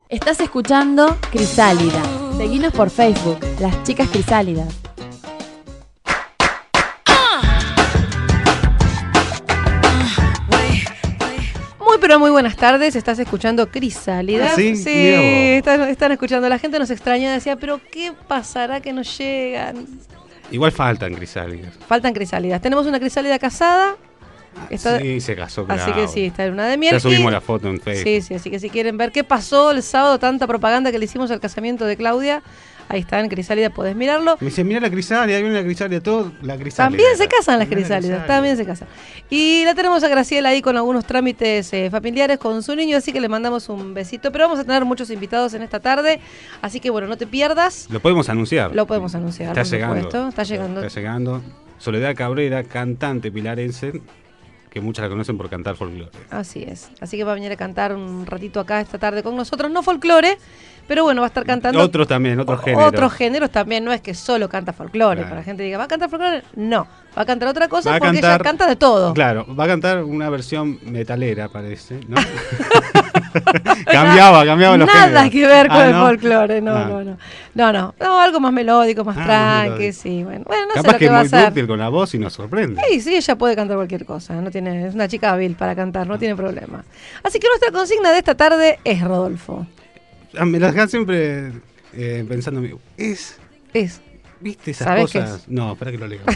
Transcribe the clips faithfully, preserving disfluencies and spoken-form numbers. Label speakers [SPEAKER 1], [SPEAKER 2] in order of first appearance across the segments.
[SPEAKER 1] Estás escuchando Crisálida. Seguinos por Facebook, Las Chicas Crisálidas.
[SPEAKER 2] Muy pero muy buenas tardes, estás escuchando Crisálida.
[SPEAKER 3] ¿Ah, sí?
[SPEAKER 2] Sí,
[SPEAKER 3] Mira vos.
[SPEAKER 2] están, están escuchando. La gente nos extraña, decía, pero ¿qué pasará que no llegan?
[SPEAKER 3] Igual faltan crisálidas.
[SPEAKER 2] Faltan crisálidas. Tenemos una crisálida casada. Está-
[SPEAKER 3] Sí, se casó.
[SPEAKER 2] Así que
[SPEAKER 3] Claudia.
[SPEAKER 2] sí, está en una de miel.
[SPEAKER 3] Ya subimos
[SPEAKER 2] y-
[SPEAKER 3] la foto en Facebook.
[SPEAKER 2] Sí, sí, así que si quieren ver qué pasó el sábado, tanta propaganda que le hicimos al casamiento de Claudia, ahí está en Crisálida, podés mirarlo.
[SPEAKER 3] Me dice, mira la crisálida, ahí viene la crisálida, todo la crisálida.
[SPEAKER 2] También se casan las
[SPEAKER 3] Mirá la
[SPEAKER 2] crisálidas,
[SPEAKER 3] crisálida.
[SPEAKER 2] también se casan. Y la tenemos a Graciela ahí con algunos trámites eh, familiares con su niño, así que le mandamos un besito. Pero vamos a tener muchos invitados en esta tarde, así que bueno, no te pierdas.
[SPEAKER 3] Lo podemos anunciar.
[SPEAKER 2] Lo podemos anunciar,
[SPEAKER 3] Está
[SPEAKER 2] por
[SPEAKER 3] llegando.
[SPEAKER 2] supuesto. Está llegando.
[SPEAKER 3] Está llegando. Soledad Cabrera, cantante pilarense, que muchas la conocen por cantar folclore.
[SPEAKER 2] Así es. Así que va a venir a cantar un ratito acá esta tarde con nosotros. No folclore, pero bueno, va a estar cantando.
[SPEAKER 3] Otros también, otros
[SPEAKER 2] o-
[SPEAKER 3] géneros.
[SPEAKER 2] Otros géneros también, no es que solo canta folclore.
[SPEAKER 3] Claro.
[SPEAKER 2] Para la gente diga, ¿va a cantar folclore? No, va a cantar otra cosa
[SPEAKER 3] Va a
[SPEAKER 2] porque
[SPEAKER 3] cantar-
[SPEAKER 2] ella canta de todo.
[SPEAKER 3] Claro, va a cantar una versión metalera, parece, ¿no? cambiaba, cambiaba los
[SPEAKER 2] Nada
[SPEAKER 3] géneros.
[SPEAKER 2] que ver con
[SPEAKER 3] Ah,
[SPEAKER 2] el
[SPEAKER 3] ¿no?
[SPEAKER 2] folclore, no,
[SPEAKER 3] Ah.
[SPEAKER 2] no, no, no, no, no, algo más melódico, más
[SPEAKER 3] Ah, más
[SPEAKER 2] tranqui,
[SPEAKER 3] melódico.
[SPEAKER 2] sí, bueno, bueno, no sé
[SPEAKER 3] Capaz
[SPEAKER 2] lo
[SPEAKER 3] que
[SPEAKER 2] que
[SPEAKER 3] es
[SPEAKER 2] va a
[SPEAKER 3] muy
[SPEAKER 2] hacer.
[SPEAKER 3] dúctil con la voz y nos sorprende.
[SPEAKER 2] Sí, sí, ella puede cantar cualquier cosa, no tiene, es una chica hábil para cantar, no tiene problema. Así que nuestra consigna de esta tarde es Rodolfo,
[SPEAKER 3] Ah, me las dejan siempre eh, pensando, es,
[SPEAKER 2] es,
[SPEAKER 3] ¿viste esas
[SPEAKER 2] ¿Sabés qué
[SPEAKER 3] cosas?
[SPEAKER 2] es?
[SPEAKER 3] No, espera que lo leo.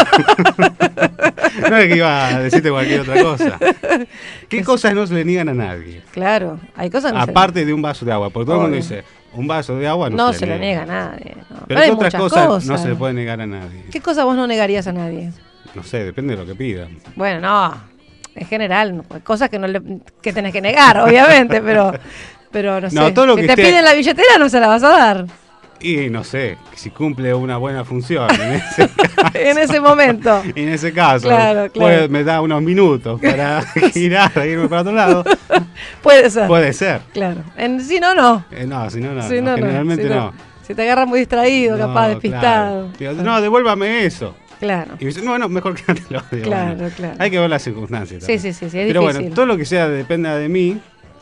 [SPEAKER 3] No es que iba a decirte cualquier otra cosa. ¿Qué
[SPEAKER 2] Es-
[SPEAKER 3] cosas no se le niegan a nadie?
[SPEAKER 2] claro, hay cosas que no se-
[SPEAKER 3] Aparte de un vaso de agua, porque todo el mundo
[SPEAKER 2] Obvio.
[SPEAKER 3] dice, un vaso de agua no,
[SPEAKER 2] no
[SPEAKER 3] se,
[SPEAKER 2] se
[SPEAKER 3] le
[SPEAKER 2] lo niega a nadie, no.
[SPEAKER 3] Pero
[SPEAKER 2] hay
[SPEAKER 3] ¿qué otras
[SPEAKER 2] muchas
[SPEAKER 3] cosas, no se le puede negar a nadie?
[SPEAKER 2] ¿Qué cosa vos no negarías a nadie?
[SPEAKER 3] No sé, depende de lo que pidan.
[SPEAKER 2] Bueno, no, en general, no, hay cosas que no le, que tenés que negar, obviamente, pero, pero no sé.
[SPEAKER 3] No, todo lo
[SPEAKER 2] si
[SPEAKER 3] que
[SPEAKER 2] te
[SPEAKER 3] esté-
[SPEAKER 2] piden la billetera no se la vas a dar
[SPEAKER 3] Y no sé, si cumple una buena función en ese,
[SPEAKER 2] en ese momento.
[SPEAKER 3] en ese caso,
[SPEAKER 2] Claro, claro.
[SPEAKER 3] pues me da unos minutos para girar e irme para otro lado,
[SPEAKER 2] Puede ser.
[SPEAKER 3] puede ser.
[SPEAKER 2] Claro. En, si no, no.
[SPEAKER 3] Eh, no, si no, no,
[SPEAKER 2] Si
[SPEAKER 3] no,
[SPEAKER 2] no, no.
[SPEAKER 3] generalmente
[SPEAKER 2] Si
[SPEAKER 3] no.
[SPEAKER 2] Si te agarras muy distraído,
[SPEAKER 3] No,
[SPEAKER 2] capaz, despistado.
[SPEAKER 3] claro. Digo, no, devuélvame eso.
[SPEAKER 2] Claro.
[SPEAKER 3] Y me dice, no, no, mejor que te lo digo.
[SPEAKER 2] Claro,
[SPEAKER 3] Bueno,
[SPEAKER 2] claro.
[SPEAKER 3] hay que ver las circunstancias.
[SPEAKER 2] Sí,
[SPEAKER 3] también.
[SPEAKER 2] sí, sí, sí, es
[SPEAKER 3] Pero
[SPEAKER 2] difícil.
[SPEAKER 3] bueno, todo lo que sea dependa de mí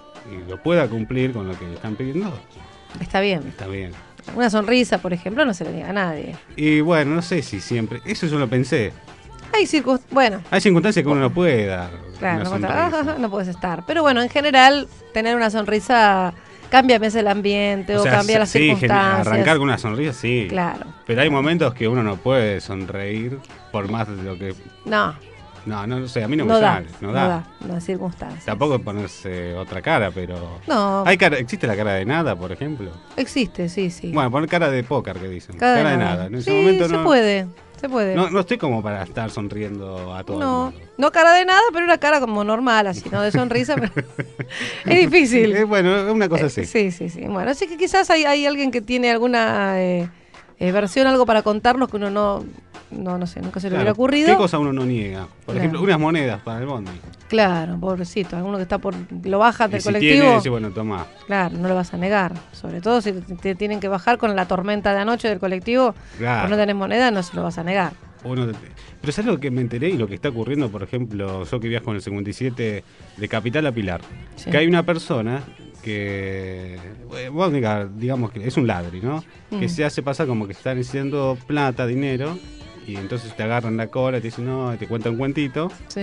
[SPEAKER 3] y lo pueda cumplir con lo que están pidiendo,
[SPEAKER 2] Está bien.
[SPEAKER 3] está bien.
[SPEAKER 2] Una sonrisa, por ejemplo, no se le niega a nadie.
[SPEAKER 3] Y bueno, no sé si siempre, eso yo lo pensé.
[SPEAKER 2] Hay circunstancias, bueno,
[SPEAKER 3] Hay circunstancias que uno no puede dar.
[SPEAKER 2] claro,
[SPEAKER 3] una
[SPEAKER 2] no, puedes estar-
[SPEAKER 3] sonrisa.
[SPEAKER 2] ah, ah, ah, no puedes estar. Pero bueno, en general, tener una sonrisa cambia a veces el ambiente o,
[SPEAKER 3] O sea,
[SPEAKER 2] cambia las
[SPEAKER 3] sí, gen-
[SPEAKER 2] circunstancias.
[SPEAKER 3] arrancar con una sonrisa, sí.
[SPEAKER 2] Claro.
[SPEAKER 3] Pero hay momentos que uno no puede sonreír por más de lo que...
[SPEAKER 2] No,
[SPEAKER 3] No, no, no sé, a mí no,
[SPEAKER 2] no,
[SPEAKER 3] me
[SPEAKER 2] da,
[SPEAKER 3] sale, no
[SPEAKER 2] no
[SPEAKER 3] da.
[SPEAKER 2] da, no hay circunstancias.
[SPEAKER 3] Tampoco ponerse otra cara, pero...
[SPEAKER 2] No,
[SPEAKER 3] Hay cara, ¿existe la cara de nada, por ejemplo?
[SPEAKER 2] existe, sí, sí.
[SPEAKER 3] Bueno, poner cara de póker, que dicen.
[SPEAKER 2] Cada
[SPEAKER 3] cara de nada. En ese
[SPEAKER 2] sí,
[SPEAKER 3] momento
[SPEAKER 2] se
[SPEAKER 3] no,
[SPEAKER 2] puede, se puede.
[SPEAKER 3] no, no estoy como para estar sonriendo a todo
[SPEAKER 2] No,
[SPEAKER 3] el mundo.
[SPEAKER 2] no cara de nada, pero una cara como normal, así, no de sonrisa, pero es difícil.
[SPEAKER 3] Eh, bueno, es una cosa así.
[SPEAKER 2] Eh, sí, sí, sí. Bueno, así que quizás hay, hay alguien que tiene alguna eh, eh, versión, algo para contarnos que uno no, no, no sé, nunca se le
[SPEAKER 3] Claro,
[SPEAKER 2] hubiera ocurrido.
[SPEAKER 3] ¿qué cosa uno no niega? Por
[SPEAKER 2] Claro.
[SPEAKER 3] ejemplo, unas monedas para el bondi.
[SPEAKER 2] Claro, pobrecito, alguno que está por, lo bajan
[SPEAKER 3] Y
[SPEAKER 2] del
[SPEAKER 3] si
[SPEAKER 2] colectivo.
[SPEAKER 3] tiene, dice, bueno, toma.
[SPEAKER 2] Claro, no lo vas a negar. Sobre todo si te, te tienen que bajar con la tormenta de anoche del colectivo,
[SPEAKER 3] Claro.
[SPEAKER 2] pues no tenés moneda, no se lo vas a negar.
[SPEAKER 3] Uno te- Pero ¿sabes lo que me enteré y lo que está ocurriendo, por ejemplo, yo que viajo en el cincuenta y siete de Capital a Pilar?
[SPEAKER 2] Sí.
[SPEAKER 3] Que hay una persona que, eh, vos diga- digamos que es un ladri, ¿no? Que
[SPEAKER 2] Mm.
[SPEAKER 3] se hace pasar como que están haciendo plata, dinero, y entonces te agarran la cola, te dicen no, te cuentan un cuentito,
[SPEAKER 2] Sí.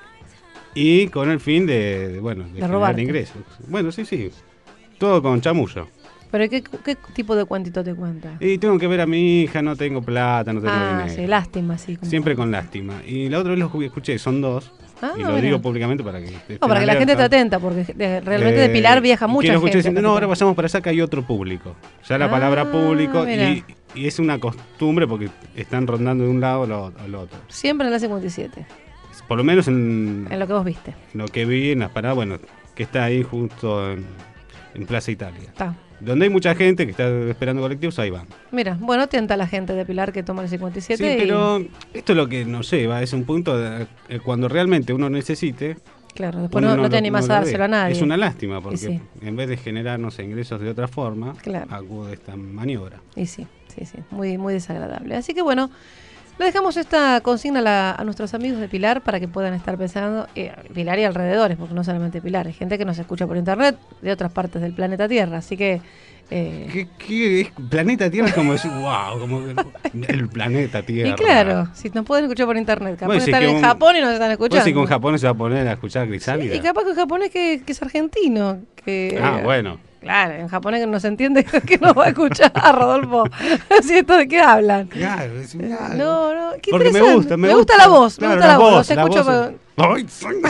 [SPEAKER 3] y con el fin de, de, bueno, de, generar
[SPEAKER 2] robarte.
[SPEAKER 3] ingresos. Bueno, sí, sí, todo con chamullo.
[SPEAKER 2] Pero ¿qué, qué tipo de cuentito te cuenta?
[SPEAKER 3] Y tengo que ver a mi hija, no tengo plata, no tengo
[SPEAKER 2] Ah,
[SPEAKER 3] dinero.
[SPEAKER 2] sí, lástima, sí. como-
[SPEAKER 3] Siempre con lástima. Y la otra vez lo escuché, son dos.
[SPEAKER 2] Ah,
[SPEAKER 3] y lo
[SPEAKER 2] mira.
[SPEAKER 3] digo públicamente para que... estén
[SPEAKER 2] No, para que la gente esté
[SPEAKER 3] alerta.
[SPEAKER 2] atenta, porque de- realmente de
[SPEAKER 3] Eh,
[SPEAKER 2] Pilar viaja
[SPEAKER 3] que
[SPEAKER 2] mucha
[SPEAKER 3] lo escuché
[SPEAKER 2] gente.
[SPEAKER 3] diciendo,
[SPEAKER 2] a
[SPEAKER 3] no, ahora
[SPEAKER 2] Capital.
[SPEAKER 3] pasamos para allá que hay otro público. Ya la
[SPEAKER 2] Ah,
[SPEAKER 3] palabra público
[SPEAKER 2] mira.
[SPEAKER 3] y, y es una costumbre porque están rondando de un lado al al otro.
[SPEAKER 2] Siempre en la cincuenta y siete,
[SPEAKER 3] Por lo menos en
[SPEAKER 2] en lo que vos viste.
[SPEAKER 3] lo que vi en las paradas, bueno, que está ahí justo en, en Plaza Italia.
[SPEAKER 2] Está.
[SPEAKER 3] Donde hay mucha gente que está esperando colectivos, ahí van.
[SPEAKER 2] Mira, bueno, tienta la gente de Pilar que toma el cincuenta y
[SPEAKER 3] Sí,
[SPEAKER 2] siete. y-
[SPEAKER 3] pero esto es lo que nos lleva, es un punto de, eh, cuando realmente uno necesite.
[SPEAKER 2] Claro, después
[SPEAKER 3] uno
[SPEAKER 2] no, no te
[SPEAKER 3] lo-
[SPEAKER 2] animás
[SPEAKER 3] no
[SPEAKER 2] a
[SPEAKER 3] lo
[SPEAKER 2] dárselo
[SPEAKER 3] ve.
[SPEAKER 2] a nadie.
[SPEAKER 3] Es una lástima porque
[SPEAKER 2] Y sí.
[SPEAKER 3] en vez de generar, no sé, ingresos de otra forma,
[SPEAKER 2] Claro.
[SPEAKER 3] acude esta maniobra.
[SPEAKER 2] Y sí, sí, sí, muy, muy desagradable. Así que bueno, Le dejamos esta consigna a, la- a nuestros amigos de Pilar para que puedan estar pensando, eh, Pilar y alrededores, porque no solamente Pilar, hay gente que nos escucha por internet de otras partes del planeta Tierra, así que... eh,
[SPEAKER 3] ¿Qué, qué es? Planeta Tierra es como decir, wow, como que el planeta Tierra.
[SPEAKER 2] y claro, si nos pueden escuchar por internet, capaz
[SPEAKER 3] Bueno,
[SPEAKER 2] que
[SPEAKER 3] si
[SPEAKER 2] están
[SPEAKER 3] que
[SPEAKER 2] en
[SPEAKER 3] un-
[SPEAKER 2] Japón y nos están
[SPEAKER 3] Pues
[SPEAKER 2] escuchando.
[SPEAKER 3] si con japonés se va a poner a escuchar Crisálida.
[SPEAKER 2] Y capaz que un japonés que, que es argentino. Que,
[SPEAKER 3] Ah, bueno.
[SPEAKER 2] Claro, en japonés que no se entiende que nos va a escuchar, Rodolfo. Así, ¿esto de qué hablan?
[SPEAKER 3] Claro, es- claro.
[SPEAKER 2] No, no, qué
[SPEAKER 3] Porque me
[SPEAKER 2] interesante.
[SPEAKER 3] gusta, me,
[SPEAKER 2] Me gusta la voz, me
[SPEAKER 3] Claro,
[SPEAKER 2] gusta la voz, los
[SPEAKER 3] la
[SPEAKER 2] escucho,
[SPEAKER 3] voz es- Ay, soy-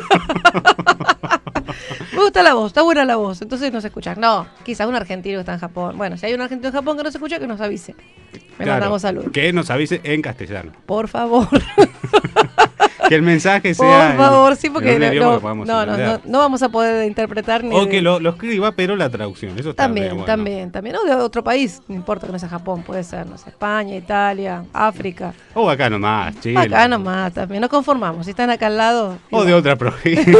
[SPEAKER 2] Me gusta la voz, está buena la voz, entonces nos escuchan. No, quizá un argentino que está en Japón. Bueno, si hay un argentino en Japón que nos escucha, que nos avise. Le
[SPEAKER 3] Claro,
[SPEAKER 2] mandamos saludos.
[SPEAKER 3] que nos avise en castellano.
[SPEAKER 2] Por favor.
[SPEAKER 3] Que el mensaje
[SPEAKER 2] Por
[SPEAKER 3] sea. en-
[SPEAKER 2] favor, sí,
[SPEAKER 3] en
[SPEAKER 2] porque
[SPEAKER 3] un
[SPEAKER 2] no,
[SPEAKER 3] idioma
[SPEAKER 2] no,
[SPEAKER 3] que podamos
[SPEAKER 2] no, no,
[SPEAKER 3] entender.
[SPEAKER 2] no, no vamos a poder interpretar ni.
[SPEAKER 3] O
[SPEAKER 2] de-
[SPEAKER 3] que lo, lo escriba, pero la traducción. Eso está
[SPEAKER 2] También,
[SPEAKER 3] re bueno.
[SPEAKER 2] también, también. O de otro país, no importa que no sea Japón, puede ser, no sé, España, Italia, África.
[SPEAKER 3] O acá nomás, Chile.
[SPEAKER 2] Acá nomás también, nos conformamos. Si están acá al lado.
[SPEAKER 3] O de
[SPEAKER 2] igual.
[SPEAKER 3] otra provincia.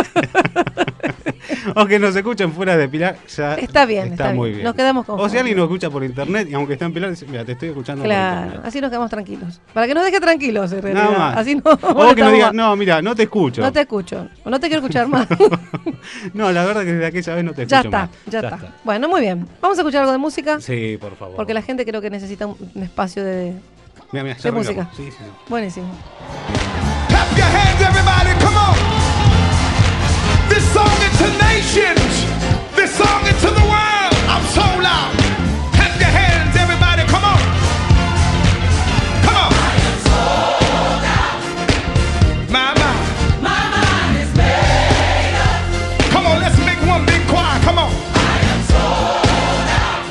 [SPEAKER 3] O que nos escuchen fuera de Pilar, ya
[SPEAKER 2] Está bien, está bien.
[SPEAKER 3] muy bien.
[SPEAKER 2] Nos quedamos
[SPEAKER 3] O
[SPEAKER 2] conformes.
[SPEAKER 3] si alguien nos escucha por internet, y aunque está en Pilar, dice, mira, te estoy escuchando por
[SPEAKER 2] Claro,
[SPEAKER 3] internet.
[SPEAKER 2] así nos quedamos tranquilos. Para que nos deje tranquilos, en realidad.
[SPEAKER 3] Nada más.
[SPEAKER 2] Así no.
[SPEAKER 3] O que nos
[SPEAKER 2] molestamos
[SPEAKER 3] diga,
[SPEAKER 2] más.
[SPEAKER 3] no, mira, no te escucho.
[SPEAKER 2] No te escucho. O no te quiero escuchar más.
[SPEAKER 3] No, la verdad que desde aquella vez no te
[SPEAKER 2] ya
[SPEAKER 3] escucho
[SPEAKER 2] está,
[SPEAKER 3] más.
[SPEAKER 2] ya, está. Bueno, muy bien. Vamos a escuchar algo de música.
[SPEAKER 3] Sí, por favor.
[SPEAKER 2] Porque la gente creo que necesita un, un espacio de.
[SPEAKER 3] Mira, mira, ya
[SPEAKER 2] de
[SPEAKER 3] arrancamos.
[SPEAKER 2] música.
[SPEAKER 3] Sí, sí, sí.
[SPEAKER 2] Buenísimo.
[SPEAKER 4] Clap your hands, everybody, come on. This song into nations. This song into the world. I'm so loud. Clap your hands, everybody, come on. Come on. I am sold out. My, my. My mind is made up. Come on, let's make one big choir. Come on. I am sold out.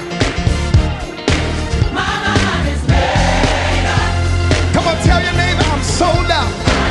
[SPEAKER 4] My mind is made up. Come on, tell your neighbor I'm sold out.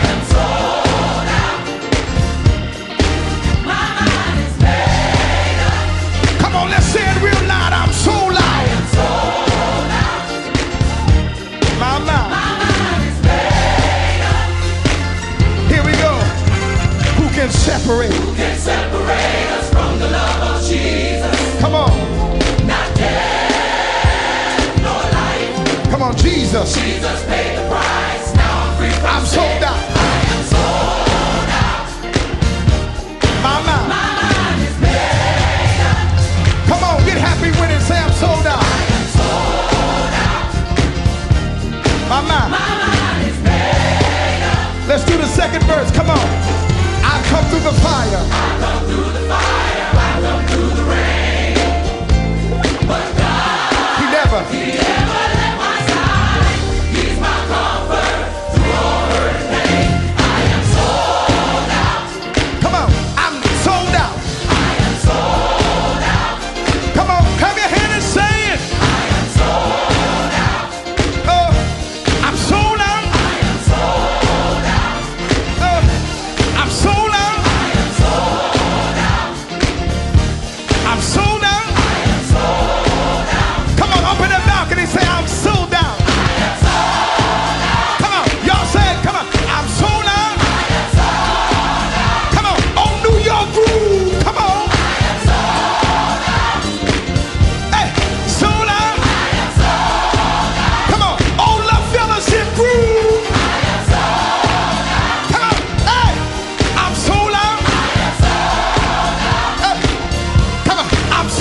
[SPEAKER 4] Come on, let's say it real loud. I'm so loud. I am so loud. My mind. My mind is made up. Here we go. Who can separate? Who can separate us from the love of Jesus? Come on. Not death, nor life. Come on, Jesus. Jesus paid the price. Now I'm free from I'm sin. Sold out. I am sold out. My mind. My mind is made up. Come on, get happy with it. Say I'm sold out. I am sold out. My mind. My mind is made up. Let's do the second verse. Come on. I come through the fire. I come through the fire. I come through the rain. But God, He never. He never left my side. He's my comfort through all hurt and pain. I am sold out. Come on, I'm sold out. I am sold out. Come on, clap your hand and say it. I am sold out. Uh, I'm sold out. I am sold out. Uh, I'm sold out. I am sold out. I'm sold out. I am sold out. Come on, open the balcony, say I'm sold out. I am sold out. Come on, y'all say it. Come on, I'm sold out. I am sold out. Come on, on New York Groove. Come on. I am sold out. Hey, sold out. I am sold out. Come on, old Love Fellowship Groove. I am sold out. Come on, hey, I'm sold out. I am sold out. Hey, come on, I'm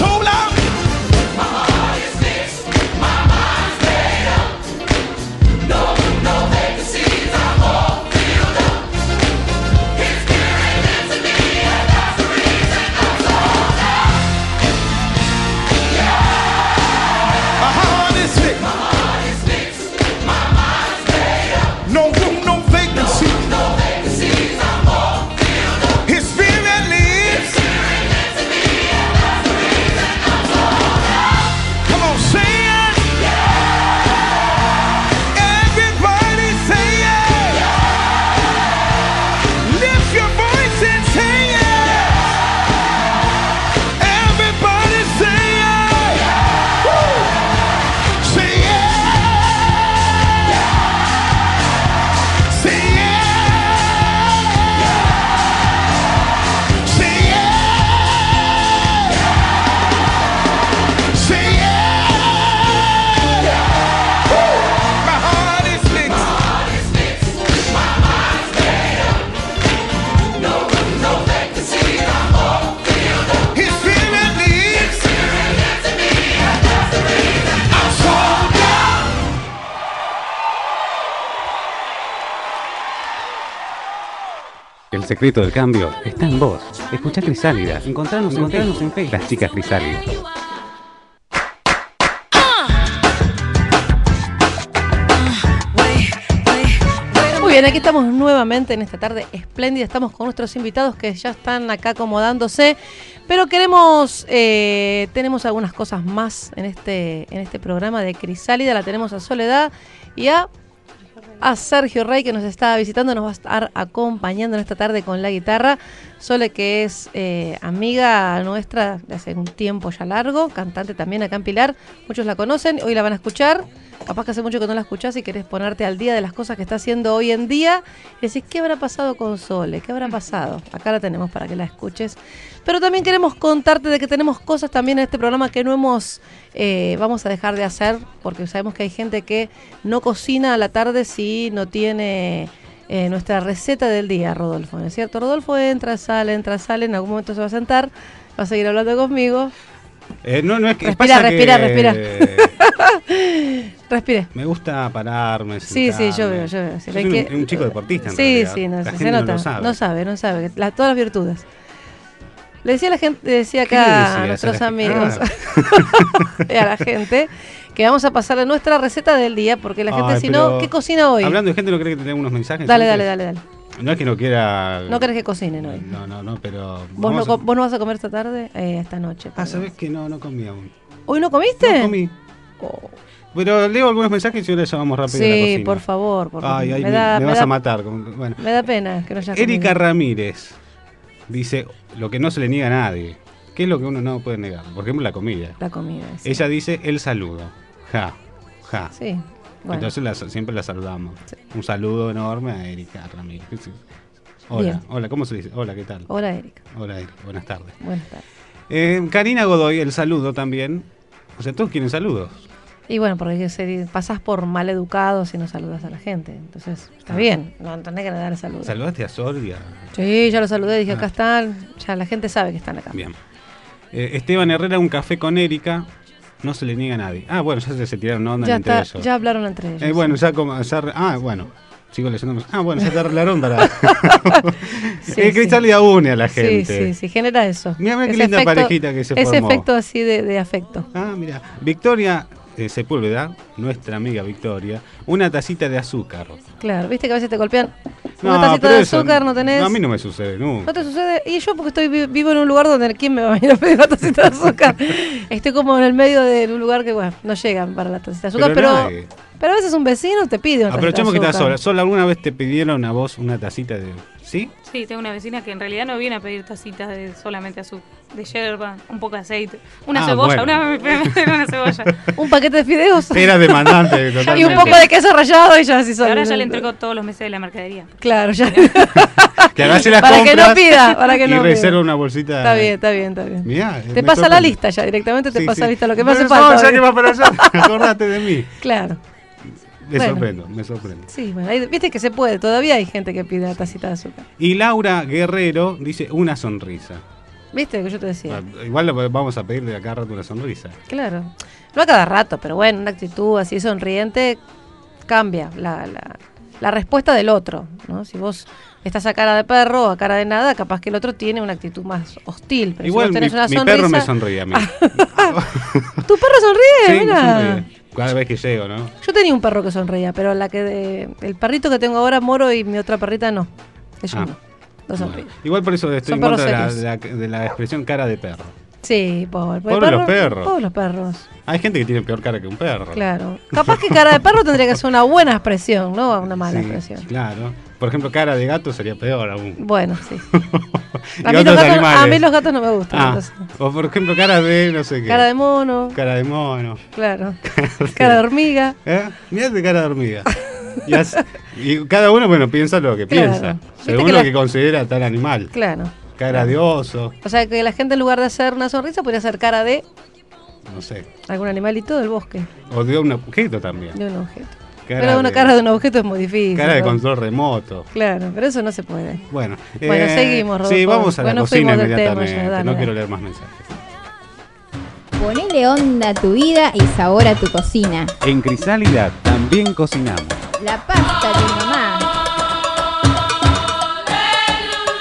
[SPEAKER 3] El secreto del cambio está en vos. Escuchá Crisálida. Encontranos, encontranos en Facebook. Las chicas Crisálidas.
[SPEAKER 2] Muy bien, aquí estamos nuevamente en esta tarde espléndida. Estamos con nuestros invitados que ya están acá acomodándose. Pero queremos, eh, tenemos algunas cosas más en este, en este programa de Crisálida. La tenemos a Soledad y a, a Sergio Rey, que nos está visitando. Nos va a estar acompañando en esta tarde con la guitarra. Sole, que es eh, amiga nuestra de hace un tiempo ya largo, cantante también acá en Pilar. Muchos la conocen, hoy la van a escuchar. Capaz que hace mucho que no la escuchás y querés ponerte al día de las cosas que está haciendo hoy en día. Y decís, ¿qué habrá pasado con Sole? ¿Qué habrá pasado? Acá la tenemos para que la escuches. Pero también queremos contarte de que tenemos cosas también en este programa que no hemos, eh, vamos a dejar de hacer, porque sabemos que hay gente que no cocina a la tarde si no tiene eh, nuestra receta del día, Rodolfo. ¿No es cierto? Rodolfo entra, sale, entra, sale, en algún momento se va a sentar, va a seguir hablando conmigo.
[SPEAKER 3] Eh, no, no es que
[SPEAKER 2] respira,
[SPEAKER 3] pasa
[SPEAKER 2] respira,
[SPEAKER 3] que,
[SPEAKER 2] respira.
[SPEAKER 3] Eh,
[SPEAKER 2] Respire.
[SPEAKER 3] Me gusta pararme,
[SPEAKER 2] Sí,
[SPEAKER 3] sentarme.
[SPEAKER 2] sí, yo veo, yo veo. Sí,
[SPEAKER 3] Yo soy
[SPEAKER 2] que...
[SPEAKER 3] un, un chico deportista en
[SPEAKER 2] sí,
[SPEAKER 3] realidad.
[SPEAKER 2] sí, no,
[SPEAKER 3] La
[SPEAKER 2] se,
[SPEAKER 3] gente
[SPEAKER 2] se nota.
[SPEAKER 3] no lo sabe.
[SPEAKER 2] No sabe, no sabe. La, todas las virtudes. Le decía a la gente, le decía
[SPEAKER 3] ¿Qué le
[SPEAKER 2] acá
[SPEAKER 3] decías
[SPEAKER 2] a
[SPEAKER 3] a
[SPEAKER 2] nuestros
[SPEAKER 3] la
[SPEAKER 2] amigos
[SPEAKER 3] gente?
[SPEAKER 2] y a la gente que vamos a pasarle nuestra receta del día, porque la gente,
[SPEAKER 3] Ay,
[SPEAKER 2] si
[SPEAKER 3] pero
[SPEAKER 2] no, ¿qué cocina hoy?
[SPEAKER 3] Hablando de gente, ¿no cree que te tengo unos mensajes?
[SPEAKER 2] Dale,
[SPEAKER 3] antes?
[SPEAKER 2] dale, dale, dale.
[SPEAKER 3] No es que no quiera...
[SPEAKER 2] No querés que cocinen hoy.
[SPEAKER 3] No, no, no, pero...
[SPEAKER 2] ¿Vos no,
[SPEAKER 3] vamos
[SPEAKER 2] co-
[SPEAKER 3] a-
[SPEAKER 2] ¿Vos no vas a comer esta tarde? Eh, esta noche.
[SPEAKER 3] Ah,
[SPEAKER 2] perdón.
[SPEAKER 3] ¿sabés que no? No comí aún.
[SPEAKER 2] ¿Hoy no comiste?
[SPEAKER 3] No comí.
[SPEAKER 2] Oh.
[SPEAKER 3] Pero leo algunos mensajes y ahora ya vamos rápido a la
[SPEAKER 2] Sí,
[SPEAKER 3] cocina.
[SPEAKER 2] por favor. Por favor.
[SPEAKER 3] Ay, ay,
[SPEAKER 2] me,
[SPEAKER 3] me,
[SPEAKER 2] da,
[SPEAKER 3] me
[SPEAKER 2] me
[SPEAKER 3] vas
[SPEAKER 2] da-
[SPEAKER 3] a matar. como- Bueno.
[SPEAKER 2] Me da pena que no hayas
[SPEAKER 3] Erika
[SPEAKER 2] comido.
[SPEAKER 3] Ramírez dice lo que no se le niega a nadie. ¿Qué es lo que uno no puede negar? Por ejemplo, la comida.
[SPEAKER 2] La comida. Sí.
[SPEAKER 3] Ella dice el saludo. Ja, ja.
[SPEAKER 2] Sí. Bueno.
[SPEAKER 3] Entonces la- siempre la saludamos.
[SPEAKER 2] Sí.
[SPEAKER 3] Un saludo enorme a Erika Ramírez. Hola,
[SPEAKER 2] Bien.
[SPEAKER 3] hola, ¿cómo se dice? Hola, ¿qué tal?
[SPEAKER 2] Hola, Erika.
[SPEAKER 3] Hola, Erika, buenas tardes.
[SPEAKER 2] Buenas tardes.
[SPEAKER 3] Eh, Karina Godoy, el saludo también. O sea, todos quieren saludos.
[SPEAKER 2] Y bueno, porque se- pasás por mal educado si no saludas a la gente. Entonces, está
[SPEAKER 3] Ah.
[SPEAKER 2] bien, no tenés que dar saludos.
[SPEAKER 3] ¿Saludaste a Sol y a-
[SPEAKER 2] Sí, ya lo saludé, dije,
[SPEAKER 3] Ah.
[SPEAKER 2] acá están. Ya la gente sabe que están acá.
[SPEAKER 3] Bien. Eh, Esteban Herrera, un café con Erika. No se le niega a nadie. Ah, bueno, ya se, se tiraron onda
[SPEAKER 2] Ya
[SPEAKER 3] entre
[SPEAKER 2] está,
[SPEAKER 3] ellos.
[SPEAKER 2] ya hablaron entre ellos.
[SPEAKER 3] Eh, bueno, ya como. ya re- ah, bueno. Sigo leyendo. Ah, bueno, ya te arreglaron para.
[SPEAKER 2] Sí,
[SPEAKER 3] eh,
[SPEAKER 2] sí.
[SPEAKER 3] Crisálida une a la
[SPEAKER 2] Sí,
[SPEAKER 3] gente.
[SPEAKER 2] sí, sí, genera eso.
[SPEAKER 3] Mira, mira qué
[SPEAKER 2] Ese
[SPEAKER 3] linda
[SPEAKER 2] efecto-
[SPEAKER 3] parejita que se
[SPEAKER 2] Ese
[SPEAKER 3] formó.
[SPEAKER 2] efecto así de, de afecto.
[SPEAKER 3] Ah, mira. Victoria eh, Sepúlveda, nuestra amiga Victoria, una tacita de azúcar.
[SPEAKER 2] Claro, viste que a veces te golpean
[SPEAKER 3] No,
[SPEAKER 2] una tacita
[SPEAKER 3] pero
[SPEAKER 2] de
[SPEAKER 3] eso-
[SPEAKER 2] azúcar, no tenés.
[SPEAKER 3] no, a mí no me sucede nunca.
[SPEAKER 2] ¿No te sucede? Y yo porque estoy vi- vivo en un lugar donde ¿quién me va a venir a pedir una tacita de azúcar? Estoy como en el medio de un lugar que, bueno, no llegan para la tacita de azúcar,
[SPEAKER 3] Pero
[SPEAKER 2] pero,
[SPEAKER 3] nadie.
[SPEAKER 2] pero a veces un vecino te pide una
[SPEAKER 3] Aprovechemos que
[SPEAKER 2] tacita de
[SPEAKER 3] estás
[SPEAKER 2] azúcar.
[SPEAKER 3] sola. ¿Sola alguna vez te pidieron a vos una tacita de.? ¿Sí?
[SPEAKER 5] Sí, tengo una vecina que en realidad no viene a pedir tacitas de solamente azúcar, de yerba, un poco de aceite, una
[SPEAKER 3] Ah,
[SPEAKER 5] cebolla,
[SPEAKER 3] bueno.
[SPEAKER 5] una, una cebolla.
[SPEAKER 2] Un paquete de fideos
[SPEAKER 3] Era demandante
[SPEAKER 2] y
[SPEAKER 3] totalmente.
[SPEAKER 2] un poco de queso rallado y ya así
[SPEAKER 5] Y
[SPEAKER 2] son.
[SPEAKER 5] ahora ya le entrego todos los meses de la mercadería.
[SPEAKER 2] Claro, ya.
[SPEAKER 3] Que hace las
[SPEAKER 2] Para que no
[SPEAKER 3] compras
[SPEAKER 2] pida, para que
[SPEAKER 3] y
[SPEAKER 2] no
[SPEAKER 3] reserva
[SPEAKER 2] pida.
[SPEAKER 3] una bolsita.
[SPEAKER 2] Está bien, está bien, está bien.
[SPEAKER 3] Mirá,
[SPEAKER 2] Te
[SPEAKER 3] me
[SPEAKER 2] pasa la
[SPEAKER 3] sorprende.
[SPEAKER 2] lista ya, directamente te
[SPEAKER 3] Sí,
[SPEAKER 2] pasa
[SPEAKER 3] sí.
[SPEAKER 2] lista lo que me hace
[SPEAKER 3] Bueno,
[SPEAKER 2] falta.
[SPEAKER 3] no, ya
[SPEAKER 2] hoy.
[SPEAKER 3] que vas para allá, acordate de mí.
[SPEAKER 2] Claro.
[SPEAKER 3] Me
[SPEAKER 2] Bueno.
[SPEAKER 3] sorprendo, me sorprende.
[SPEAKER 2] Sí, bueno, ahí- viste que se puede, todavía hay gente que pide la tacita de azúcar.
[SPEAKER 3] Y Laura Guerrero dice una sonrisa.
[SPEAKER 2] ¿Viste lo que yo te decía?
[SPEAKER 3] Ah, Igual le vamos a pedirle a cada rato una sonrisa.
[SPEAKER 2] Claro. No a cada rato, pero bueno, una actitud así sonriente cambia la, la, la respuesta del otro, ¿no? Si vos estás a cara de perro o a cara de nada, capaz que el otro tiene una actitud más hostil. Pero
[SPEAKER 3] Igual
[SPEAKER 2] si vos
[SPEAKER 3] mi,
[SPEAKER 2] tenés una
[SPEAKER 3] mi
[SPEAKER 2] sonrisa...
[SPEAKER 3] perro me sonríe a mí.
[SPEAKER 2] ¿Tu perro sonríe?
[SPEAKER 3] Sí, me
[SPEAKER 2] Mira.
[SPEAKER 3] sonríe. Cada vez que llego, ¿no?
[SPEAKER 2] Yo tenía un perro que sonreía, pero la que de- el perrito que tengo ahora, Moro, y mi otra perrita, no. Ellos
[SPEAKER 3] Ah.
[SPEAKER 2] no. No sonríen.
[SPEAKER 3] Bueno, igual por eso estoy
[SPEAKER 2] Son
[SPEAKER 3] en contra de
[SPEAKER 2] perros
[SPEAKER 3] la, de, la, de la expresión cara de perro.
[SPEAKER 2] Sí, pobre.
[SPEAKER 3] Pobre
[SPEAKER 2] perro-
[SPEAKER 3] los perros.
[SPEAKER 2] Pobres los perros.
[SPEAKER 3] Hay gente que tiene peor cara que un perro.
[SPEAKER 2] Claro. Capaz que cara de perro tendría que ser una buena expresión, no una mala
[SPEAKER 3] Sí,
[SPEAKER 2] expresión.
[SPEAKER 3] claro. Por ejemplo, cara de gato sería peor aún.
[SPEAKER 2] Bueno, sí.
[SPEAKER 3] Y
[SPEAKER 2] A mí,
[SPEAKER 3] otros
[SPEAKER 2] los gatos,
[SPEAKER 3] animales.
[SPEAKER 2] a mí los gatos no me gustan.
[SPEAKER 3] Ah,
[SPEAKER 2] entonces.
[SPEAKER 3] o por ejemplo, cara de no sé qué.
[SPEAKER 2] Cara de mono,
[SPEAKER 3] Cara de mono.
[SPEAKER 2] claro.
[SPEAKER 3] Sí.
[SPEAKER 2] Cara de hormiga.
[SPEAKER 3] ¿Eh? Mirá de cara de hormiga. Y, as- y cada uno, bueno, piensa lo que
[SPEAKER 2] Claro.
[SPEAKER 3] piensa.
[SPEAKER 2] Viste
[SPEAKER 3] Según
[SPEAKER 2] que
[SPEAKER 3] lo
[SPEAKER 2] la-
[SPEAKER 3] que considera tal animal.
[SPEAKER 2] Claro.
[SPEAKER 3] Cara de oso,
[SPEAKER 2] O sea que la gente en lugar de hacer una sonrisa podría hacer cara de
[SPEAKER 3] no sé.
[SPEAKER 2] algún animalito del bosque,
[SPEAKER 3] O de un objeto también.
[SPEAKER 2] de un objeto.
[SPEAKER 3] Cara
[SPEAKER 2] pero una
[SPEAKER 3] de-
[SPEAKER 2] cara de un objeto es muy difícil.
[SPEAKER 3] Cara de
[SPEAKER 2] ¿no?
[SPEAKER 3] control remoto.
[SPEAKER 2] Claro, pero eso no se puede.
[SPEAKER 3] Bueno,
[SPEAKER 2] Bueno, seguimos, Rodolfo.
[SPEAKER 3] Sí, vamos a la
[SPEAKER 2] Bueno,
[SPEAKER 3] cocina
[SPEAKER 2] fuimos del tema
[SPEAKER 3] inmediatamente.
[SPEAKER 2] ya, dale,
[SPEAKER 3] no
[SPEAKER 2] dale.
[SPEAKER 3] quiero leer más mensajes.
[SPEAKER 6] Ponele onda a tu vida y sabor a tu cocina.
[SPEAKER 3] En Crisálida también cocinamos.
[SPEAKER 6] La pasta de mamá.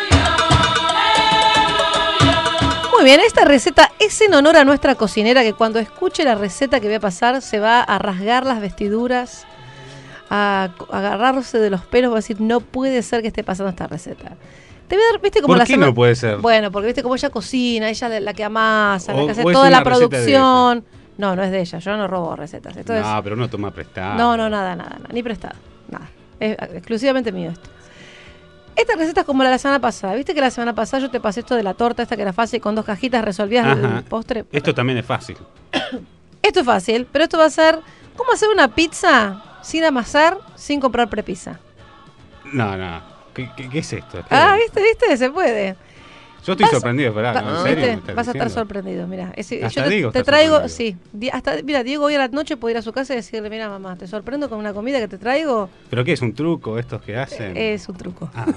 [SPEAKER 2] Muy bien, esta receta es en honor a nuestra cocinera que cuando escuche la receta que voy a pasar se va a rasgar las vestiduras, a agarrarse de los pelos, va a decir, no puede ser que esté pasando esta receta. Te voy a dar, viste, como
[SPEAKER 3] ¿Por
[SPEAKER 2] la
[SPEAKER 3] qué
[SPEAKER 2] semana-
[SPEAKER 3] no puede ser?
[SPEAKER 2] Bueno, porque viste como ella cocina, ella es la que amasa, la
[SPEAKER 3] O-
[SPEAKER 2] que hace
[SPEAKER 3] o es
[SPEAKER 2] toda la
[SPEAKER 3] una receta de
[SPEAKER 2] producción. No, no es de ella, yo no robo recetas. Esto es-
[SPEAKER 3] No, pero uno toma prestado.
[SPEAKER 2] no, no, nada, nada, nada, ni prestado, nada. Es exclusivamente mío esto. Esta receta es como la de la semana pasada. ¿Viste que la semana pasada yo te pasé esto de la torta, esta que era fácil, con dos cajitas resolvías
[SPEAKER 3] Ajá.
[SPEAKER 2] el postre?
[SPEAKER 3] Esto también es fácil.
[SPEAKER 2] Esto es fácil, pero esto va a ser cómo hacer una pizza sin amasar, sin comprar prepizza.
[SPEAKER 3] No, no. ¿Qué, qué, qué es esto?
[SPEAKER 2] Ah,
[SPEAKER 3] ¿Qué?
[SPEAKER 2] ¿viste? ¿Viste? Se puede.
[SPEAKER 3] Yo estoy
[SPEAKER 2] Vas-
[SPEAKER 3] sorprendido, esperá,
[SPEAKER 2] Va-
[SPEAKER 3] ¿no? ¿En serio
[SPEAKER 2] ¿viste?
[SPEAKER 3] me estás
[SPEAKER 2] Vas a estar
[SPEAKER 3] diciendo?
[SPEAKER 2] sorprendido, mira. Ese-
[SPEAKER 3] Hasta
[SPEAKER 2] yo te,
[SPEAKER 3] digo
[SPEAKER 2] te
[SPEAKER 3] estar
[SPEAKER 2] traigo,
[SPEAKER 3] sorprendido.
[SPEAKER 2] sí. Di- Hasta, mira, Diego hoy a la noche puede ir a su casa y decirle, mira mamá, te sorprendo con una comida que te traigo.
[SPEAKER 3] ¿Pero qué es un truco estos que hacen?
[SPEAKER 2] Es un truco.
[SPEAKER 3] Ah,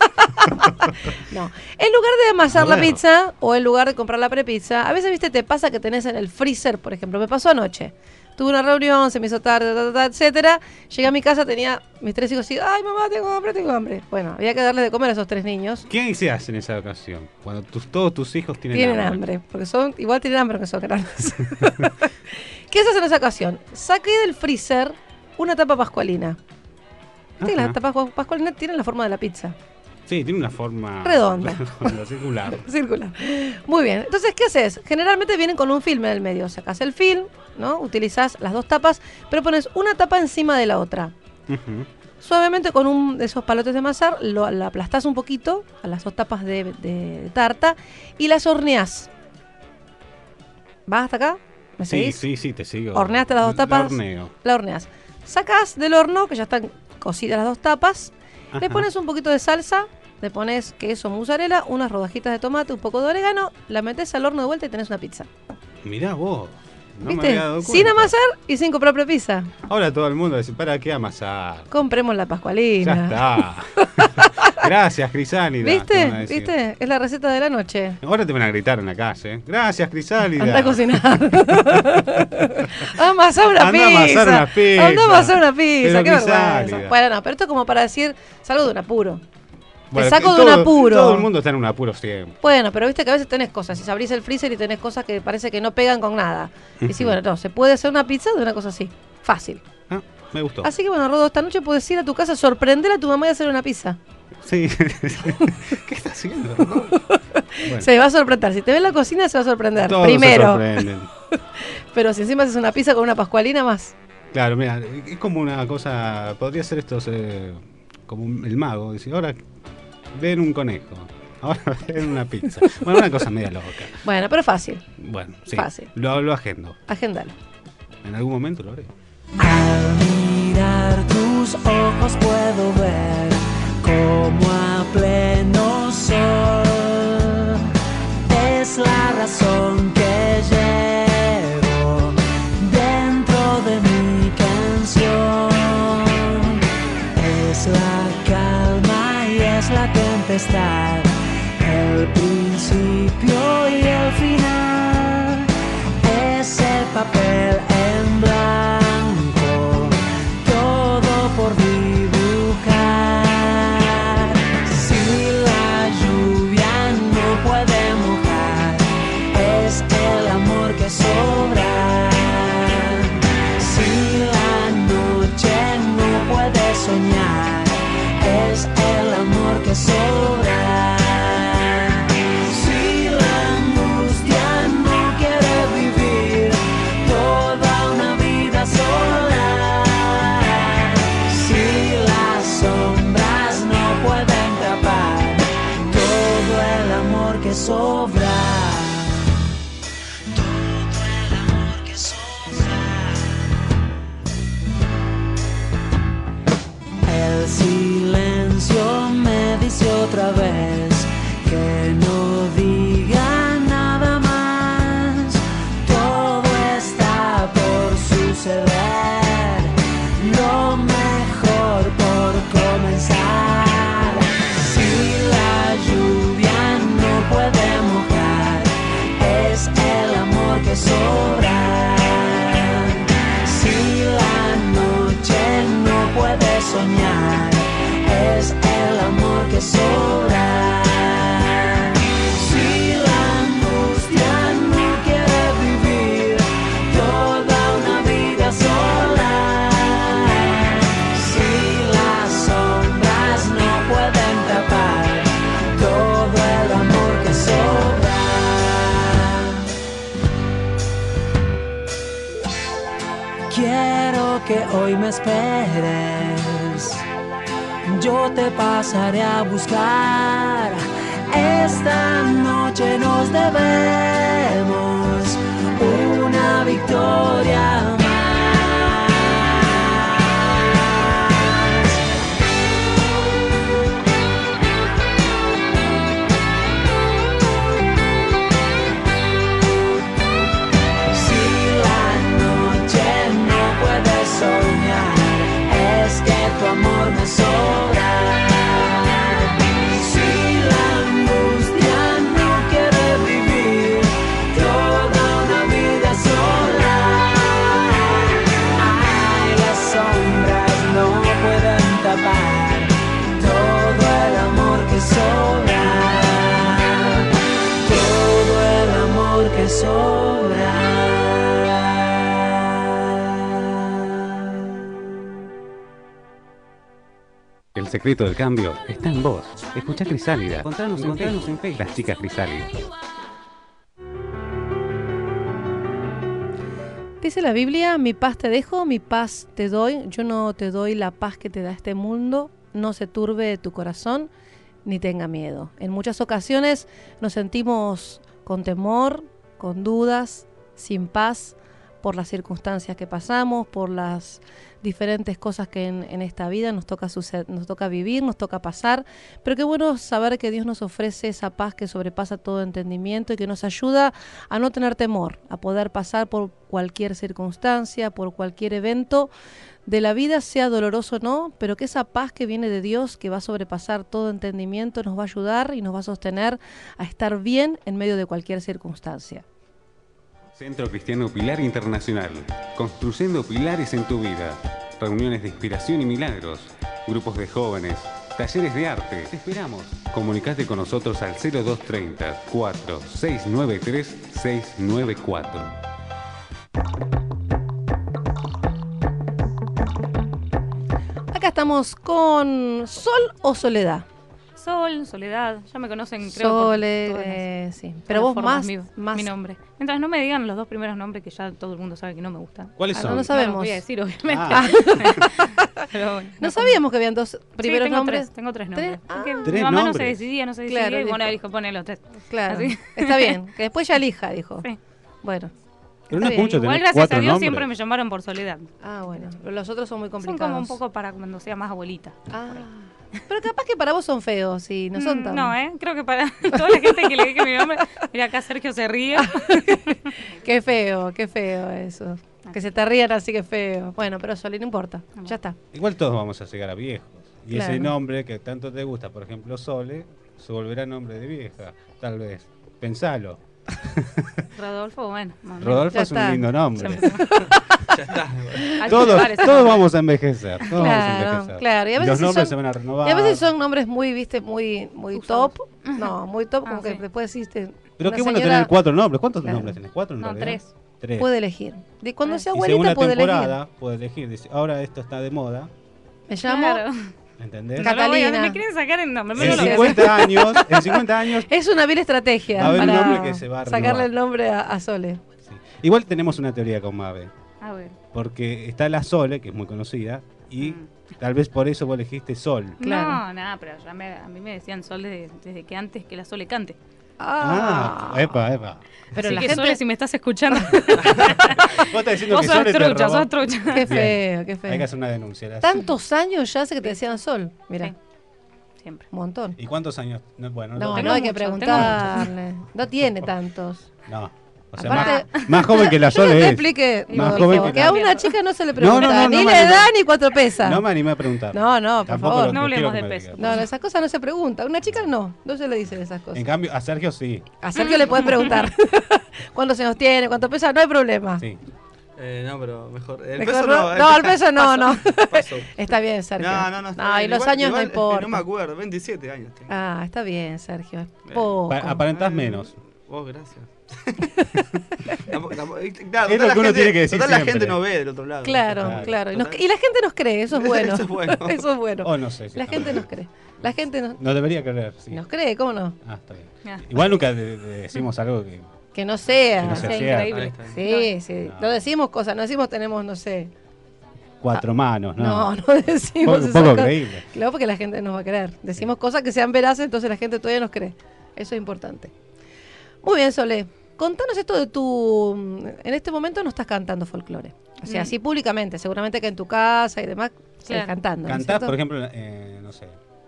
[SPEAKER 2] No. En lugar de amasar
[SPEAKER 3] A
[SPEAKER 2] la
[SPEAKER 3] ver.
[SPEAKER 2] pizza o en lugar de comprar la prepizza, a veces, viste, te pasa que tenés en el freezer, por ejemplo. Me pasó anoche. Tuve una reunión, se me hizo tarde, ta, ta, ta, etcétera. Llegué a mi casa, tenía mis tres hijos y, ay mamá, tengo hambre, tengo hambre. Bueno, había que darle de comer a esos tres niños.
[SPEAKER 3] ¿Qué se hace en esa ocasión? Cuando tus, todos tus hijos tienen,
[SPEAKER 2] Tienen hambre, porque son, igual tienen hambre que son grandes. ¿Qué se hace en esa ocasión? Saqué del freezer una tapa pascualina. ¿Viste que
[SPEAKER 3] Ajá.
[SPEAKER 2] las tapas pascualinas tienen la forma de la pizza?
[SPEAKER 3] Sí, tiene una forma...
[SPEAKER 2] Redonda.
[SPEAKER 3] redonda, circular.
[SPEAKER 2] Circular. Muy bien. Entonces, ¿qué haces? Generalmente vienen con un film en el medio. Sacás el film, ¿no? Utilizás las dos tapas, pero pones una tapa encima de la otra.
[SPEAKER 3] Ujú.
[SPEAKER 2] Suavemente con un de esos palotes de amasar, lo, la aplastás un poquito a las dos tapas de, de tarta y las horneás. ¿Vas hasta acá? ¿Me
[SPEAKER 3] Sí,
[SPEAKER 2] seguís?
[SPEAKER 3] sí, sí, te sigo.
[SPEAKER 2] Horneaste las dos
[SPEAKER 3] La
[SPEAKER 2] tapas.
[SPEAKER 3] horneo.
[SPEAKER 2] La horneás. Sacás del horno, que ya están cocidas las dos tapas. Le
[SPEAKER 3] Ajá.
[SPEAKER 2] pones un poquito de salsa, le pones queso mozzarella, unas rodajitas de tomate, un poco de orégano, la metes al horno de vuelta y tenés una pizza.
[SPEAKER 3] Mirá vos. No me
[SPEAKER 2] ¿Viste?
[SPEAKER 3] había dado
[SPEAKER 2] Sin
[SPEAKER 3] cuenta.
[SPEAKER 2] amasar y sin comprar prepizza.
[SPEAKER 3] Ahora todo el mundo dice, ¿para qué amasar?
[SPEAKER 2] Compremos la
[SPEAKER 3] Ya
[SPEAKER 2] pascualina.
[SPEAKER 3] está. Gracias, Crisálida. te van a
[SPEAKER 2] ¿Viste?
[SPEAKER 3] decir.
[SPEAKER 2] ¿Viste? Es la receta de la noche.
[SPEAKER 3] Ahora te van a gritar en la calle. Gracias, Crisálida.
[SPEAKER 2] Anda a cocinar. Amasar una
[SPEAKER 3] Anda a
[SPEAKER 2] pizza.
[SPEAKER 3] amasar una pizza.
[SPEAKER 2] Anda a amasar una pizza.
[SPEAKER 3] Pero
[SPEAKER 2] Qué vergüenza.
[SPEAKER 3] Crisálida.
[SPEAKER 2] Bueno, no, pero esto es como para decir, salgo de un apuro.
[SPEAKER 3] Bueno,
[SPEAKER 2] Te saco
[SPEAKER 3] que
[SPEAKER 2] de un
[SPEAKER 3] todo-
[SPEAKER 2] apuro.
[SPEAKER 3] Todo el mundo está en un apuro siempre.
[SPEAKER 2] Bueno, pero viste que a veces tenés cosas. Si abrís el freezer y tenés cosas que parece que no pegan con nada. Y sí,
[SPEAKER 3] Ujú.
[SPEAKER 2] bueno, no, se puede hacer una pizza de una cosa así. Fácil.
[SPEAKER 3] Ah, me gustó.
[SPEAKER 2] Así que bueno, Rodo, esta noche puedes ir a tu casa, sorprender a tu mamá y hacer una pizza.
[SPEAKER 3] Sí. ¿Qué está haciendo? Bueno,
[SPEAKER 2] Se va a sorprender. Si te ve en la cocina, se va a sorprender.
[SPEAKER 3] todos se
[SPEAKER 2] Primero.
[SPEAKER 3] sorprenden.
[SPEAKER 2] Pero si encima haces una pizza con una pascualina más.
[SPEAKER 3] Claro, mira, es como una cosa. Podría ser esto eh, como un- el mago. Dice, ahora ven un conejo. Ahora ven una pizza. Bueno, una cosa media loca.
[SPEAKER 2] Bueno, pero fácil.
[SPEAKER 3] Bueno, sí.
[SPEAKER 2] Fácil.
[SPEAKER 3] Lo, lo agendo.
[SPEAKER 2] Agéndalo.
[SPEAKER 3] En algún momento lo haré.
[SPEAKER 7] Al mirar tus ojos puedo ver como a pleno sol es la razón que llevo dentro de mi canción. Es la calma y es la tempestad, el principio y el final. Es el papel en blanco, todo por dibujar. Si la lluvia no puede mojar, es el amor que sobra. Si la noche no puede soñar, es el amor que sobra. Si la angustia no quiere vivir toda una vida sola, si las sombras no pueden tapar todo el amor que sobra, todo el amor que sobra. El silencio me dice otra vez que no diga nada más. Todo está por suceder, lo mejor por comenzar. Si la lluvia no puede mojar, es el amor que sobra. Si la noche no puede soñar, es el amor que sobra. Si la quiero que hoy me esperes. Yo te pasaré a buscar. Esta noche nos debemos una victoria más. Si la noche no puedes soñar, es que tu amor me sobra. Sobra.
[SPEAKER 3] El secreto del cambio está en vos. Escuchá Crisálida. Encontranos en Facebook. Las chicas Crisálidas.
[SPEAKER 2] Dice la Biblia, mi paz te dejo, mi paz te doy. Yo no te doy la paz que te da este mundo. No se turbe tu corazón, ni tenga miedo. En muchas ocasiones nos sentimos con temor, con dudas, sin paz, por las circunstancias que pasamos, por las diferentes cosas que en, en esta vida nos toca suceder, nos toca vivir, nos toca pasar, pero qué bueno saber que Dios nos ofrece esa paz que sobrepasa todo entendimiento y que nos ayuda a no tener temor, a poder pasar por cualquier circunstancia, por cualquier evento de la vida, sea doloroso o no, pero que esa paz que viene de Dios, que va a sobrepasar todo entendimiento, nos va a ayudar y nos va a sostener a estar bien en medio de cualquier circunstancia.
[SPEAKER 3] Centro Cristiano Pilar Internacional, construyendo pilares en tu vida, reuniones de inspiración y milagros, grupos de jóvenes, talleres de arte. Te esperamos. Comunicate con nosotros al cero dos treinta, cuatro seis nueve tres, seis nueve cuatro.
[SPEAKER 2] Acá estamos con Sol o Soledad.
[SPEAKER 5] Sol, Soledad, ya me conocen, creo.
[SPEAKER 2] Sole,
[SPEAKER 5] por todas las-
[SPEAKER 2] eh, sí.
[SPEAKER 5] todas
[SPEAKER 2] Pero
[SPEAKER 5] las
[SPEAKER 2] vos
[SPEAKER 5] formas,
[SPEAKER 2] más,
[SPEAKER 5] mi,
[SPEAKER 2] más.
[SPEAKER 5] mi nombre. Mientras no me digan los dos primeros nombres que ya todo el mundo sabe que no me gustan.
[SPEAKER 3] ¿Cuáles
[SPEAKER 2] Ah,
[SPEAKER 3] son?
[SPEAKER 2] no lo
[SPEAKER 5] No
[SPEAKER 2] sabemos.
[SPEAKER 5] los voy a decir, obviamente.
[SPEAKER 3] Ah.
[SPEAKER 5] Pero bueno,
[SPEAKER 2] No sabíamos que habían dos
[SPEAKER 5] Sí,
[SPEAKER 2] primeros
[SPEAKER 5] tengo
[SPEAKER 2] nombres.
[SPEAKER 5] Tres, tengo tres nombres.
[SPEAKER 2] Tres,
[SPEAKER 5] Porque
[SPEAKER 2] ah.
[SPEAKER 5] mi
[SPEAKER 3] Tres
[SPEAKER 5] mamá no se
[SPEAKER 3] nombres.
[SPEAKER 5] decidía, no se decidía,
[SPEAKER 2] Claro,
[SPEAKER 5] y bueno,
[SPEAKER 2] dijo.
[SPEAKER 5] dijo, ponle los tres.
[SPEAKER 2] Claro,
[SPEAKER 5] Así.
[SPEAKER 2] está bien. Que después ya elija, dijo.
[SPEAKER 5] Sí.
[SPEAKER 2] Bueno.
[SPEAKER 3] Pero no
[SPEAKER 2] Está
[SPEAKER 3] es mucho
[SPEAKER 2] bien.
[SPEAKER 5] Igual
[SPEAKER 3] tener
[SPEAKER 5] gracias
[SPEAKER 3] cuatro
[SPEAKER 5] a Dios
[SPEAKER 3] nombres.
[SPEAKER 5] siempre me llamaron por Soledad.
[SPEAKER 2] Ah, bueno. Pero los otros son muy
[SPEAKER 5] Son
[SPEAKER 2] complicados.
[SPEAKER 5] como un poco para cuando sea más abuelita.
[SPEAKER 2] Ah. Pero capaz que para vos son feos y no son
[SPEAKER 5] Mm,
[SPEAKER 2] tan...
[SPEAKER 5] No, ¿eh? Creo que para toda la gente que le dije mi nombre, mira acá Sergio se ríe.
[SPEAKER 2] Qué feo, qué feo eso. Que se te rían así, que feo. Bueno, pero Soli, no importa. Ya está.
[SPEAKER 3] Igual todos vamos a llegar a viejos. Y
[SPEAKER 2] Claro.
[SPEAKER 3] ese nombre que tanto te gusta, por ejemplo, Sole, se volverá nombre de vieja, tal vez. Pensalo.
[SPEAKER 5] Rodolfo, bueno. más o menos.
[SPEAKER 3] Rodolfo
[SPEAKER 2] Ya
[SPEAKER 3] es
[SPEAKER 2] está.
[SPEAKER 3] un lindo nombre.
[SPEAKER 8] Ya está.
[SPEAKER 5] Hay que
[SPEAKER 3] Todos,
[SPEAKER 5] llevar ese
[SPEAKER 3] todos
[SPEAKER 5] nombre.
[SPEAKER 3] vamos a envejecer. Todos vamos a
[SPEAKER 2] Claro,
[SPEAKER 3] envejecer.
[SPEAKER 2] claro. Y a veces
[SPEAKER 3] los
[SPEAKER 2] sí
[SPEAKER 3] nombres
[SPEAKER 2] son-
[SPEAKER 3] se van a renovar.
[SPEAKER 2] Y a veces son nombres muy, viste, muy muy
[SPEAKER 5] Usados.
[SPEAKER 2] top. No, muy top, como
[SPEAKER 5] Ah,
[SPEAKER 2] que
[SPEAKER 5] sí.
[SPEAKER 2] después hiciste.
[SPEAKER 3] Pero
[SPEAKER 2] una
[SPEAKER 3] qué bueno
[SPEAKER 2] señora
[SPEAKER 3] tener cuatro nombres. ¿Cuántos
[SPEAKER 2] Claro.
[SPEAKER 3] nombres tenés? ¿Cuatro en
[SPEAKER 5] No,
[SPEAKER 3] realidad?
[SPEAKER 5] tres.
[SPEAKER 3] Tres.
[SPEAKER 2] puede elegir. De cuando
[SPEAKER 5] Ah.
[SPEAKER 2] sea
[SPEAKER 3] Y según
[SPEAKER 2] abuelita
[SPEAKER 3] la
[SPEAKER 2] puede elegir.
[SPEAKER 3] temporada, puede elegir. Dice, ahora esto está de moda.
[SPEAKER 2] Me llamo...
[SPEAKER 5] Claro.
[SPEAKER 3] ¿Entendés?
[SPEAKER 2] Ca-
[SPEAKER 5] No lo voy a-
[SPEAKER 2] Catalina.
[SPEAKER 5] me quieren sacar el nombre. me
[SPEAKER 3] En
[SPEAKER 5] lo voy a
[SPEAKER 3] cincuenta años, en cincuenta años,
[SPEAKER 2] Es una vil estrategia
[SPEAKER 3] Va a haber un
[SPEAKER 2] para
[SPEAKER 3] nombre que se va a renovar.
[SPEAKER 2] sacarle el nombre a, a Sole.
[SPEAKER 3] sí. Igual tenemos una teoría con Mabe.
[SPEAKER 5] decir. A ver.
[SPEAKER 3] Porque está la Sole, que es muy conocida, y
[SPEAKER 5] Mm.
[SPEAKER 3] tal vez por eso vos elegiste Sol.
[SPEAKER 2] Claro.
[SPEAKER 5] No, nada, pero ya me- a mí me decían Sol desde, desde que antes que la Sole cante.
[SPEAKER 3] Ah, epa, epa.
[SPEAKER 2] pero
[SPEAKER 5] Así
[SPEAKER 2] la
[SPEAKER 5] que
[SPEAKER 2] gente...
[SPEAKER 5] Sole, si me estás escuchando,
[SPEAKER 3] Vos estás diciendo
[SPEAKER 5] vos
[SPEAKER 3] que
[SPEAKER 5] sos
[SPEAKER 3] Sole te
[SPEAKER 5] trucha,
[SPEAKER 3] robó.
[SPEAKER 5] sos trucha.
[SPEAKER 2] Qué feo, qué feo.
[SPEAKER 3] Hay que hacer una denuncia. la-
[SPEAKER 2] Tantos años ya hace que te decían Sol. Mira,
[SPEAKER 5] Sí. Siempre.
[SPEAKER 2] un montón.
[SPEAKER 3] ¿Y cuántos años? No, bueno,
[SPEAKER 2] No,
[SPEAKER 5] tengo
[SPEAKER 2] no hay que
[SPEAKER 5] mucho, tengo
[SPEAKER 2] preguntarle. No tiene tantos.
[SPEAKER 3] no. O sea,
[SPEAKER 2] Aparte-
[SPEAKER 3] más, más joven que la
[SPEAKER 2] Yo no te
[SPEAKER 3] Sole es.
[SPEAKER 2] explique,
[SPEAKER 3] Más
[SPEAKER 2] Rodolfo,
[SPEAKER 3] joven que
[SPEAKER 2] que
[SPEAKER 3] la-
[SPEAKER 2] a una chica no se le
[SPEAKER 3] No,
[SPEAKER 2] pregunta
[SPEAKER 3] no, no,
[SPEAKER 2] ni
[SPEAKER 3] no me
[SPEAKER 2] la
[SPEAKER 3] animo.
[SPEAKER 2] edad ni cuatro pesas.
[SPEAKER 3] No me animé a preguntar.
[SPEAKER 2] No, no, por
[SPEAKER 3] Tampoco
[SPEAKER 2] favor.
[SPEAKER 3] lo que
[SPEAKER 5] No hablemos
[SPEAKER 3] quiero que
[SPEAKER 5] de
[SPEAKER 3] me
[SPEAKER 5] peso.
[SPEAKER 3] digas.
[SPEAKER 2] No, esas cosas no se preguntan. Una chica no, no se le dicen esas cosas.
[SPEAKER 3] En cambio, a Sergio sí.
[SPEAKER 2] A Sergio le puedes preguntar cuántos años tiene, cuánto pesa, no hay problema.
[SPEAKER 3] Sí.
[SPEAKER 8] Eh, no, pero mejor. El
[SPEAKER 2] Mejor
[SPEAKER 8] peso
[SPEAKER 2] no,
[SPEAKER 8] no.
[SPEAKER 2] no, el peso no, no.
[SPEAKER 8] Paso.
[SPEAKER 2] Está bien, Sergio.
[SPEAKER 8] No, no, no. está
[SPEAKER 2] No, y
[SPEAKER 8] bien.
[SPEAKER 2] los
[SPEAKER 8] Igual-
[SPEAKER 2] años
[SPEAKER 8] igual,
[SPEAKER 2] no importa.
[SPEAKER 8] No me acuerdo, veintisiete años tengo.
[SPEAKER 2] Ah, está bien, Sergio. es
[SPEAKER 8] Bien.
[SPEAKER 2] Poco.
[SPEAKER 3] Pa- aparentás menos.
[SPEAKER 8] Vos, gracias. Tampoco- tampoco- y- claro,
[SPEAKER 3] Es
[SPEAKER 8] total
[SPEAKER 3] lo
[SPEAKER 8] la
[SPEAKER 3] que uno
[SPEAKER 8] gente-
[SPEAKER 3] tiene que decir
[SPEAKER 8] total la
[SPEAKER 3] siempre.
[SPEAKER 8] gente no ve del otro lado.
[SPEAKER 2] Claro,
[SPEAKER 3] Claro.
[SPEAKER 2] claro. Y, nos- y la gente nos cree, eso es bueno.
[SPEAKER 8] Eso es bueno.
[SPEAKER 2] Eso es bueno.
[SPEAKER 3] O no sé. si
[SPEAKER 2] La
[SPEAKER 3] está
[SPEAKER 2] gente
[SPEAKER 3] bien.
[SPEAKER 2] nos cree. La gente nos,
[SPEAKER 3] No debería creer, sí.
[SPEAKER 2] nos cree, ¿cómo no?
[SPEAKER 3] Ah, está bien.
[SPEAKER 5] Ya.
[SPEAKER 3] Igual nunca de- de- decimos algo que
[SPEAKER 2] Que no sea.
[SPEAKER 9] Que no
[SPEAKER 5] sea
[SPEAKER 9] sea
[SPEAKER 5] increíble.
[SPEAKER 9] cierto.
[SPEAKER 2] Sí, sí.
[SPEAKER 9] No.
[SPEAKER 2] No decimos cosas, no decimos tenemos, no sé.
[SPEAKER 9] Cuatro manos, ¿no?
[SPEAKER 2] No, no decimos
[SPEAKER 9] Poco,
[SPEAKER 2] esas
[SPEAKER 9] poco
[SPEAKER 2] cosas.
[SPEAKER 9] creíble.
[SPEAKER 2] Claro, porque la gente nos va a creer. Decimos cosas que sean veraces, entonces la gente todavía nos cree. Eso es importante. Muy bien, Solé. Contanos esto de tu... En este momento no estás cantando folclore. O sea,
[SPEAKER 5] Mm.
[SPEAKER 2] así públicamente. Seguramente que en tu casa y demás seguís
[SPEAKER 5] Claro.
[SPEAKER 2] cantando. ¿no es
[SPEAKER 9] ¿Cantás,
[SPEAKER 2] cierto?
[SPEAKER 9] por ejemplo, eh, no sé,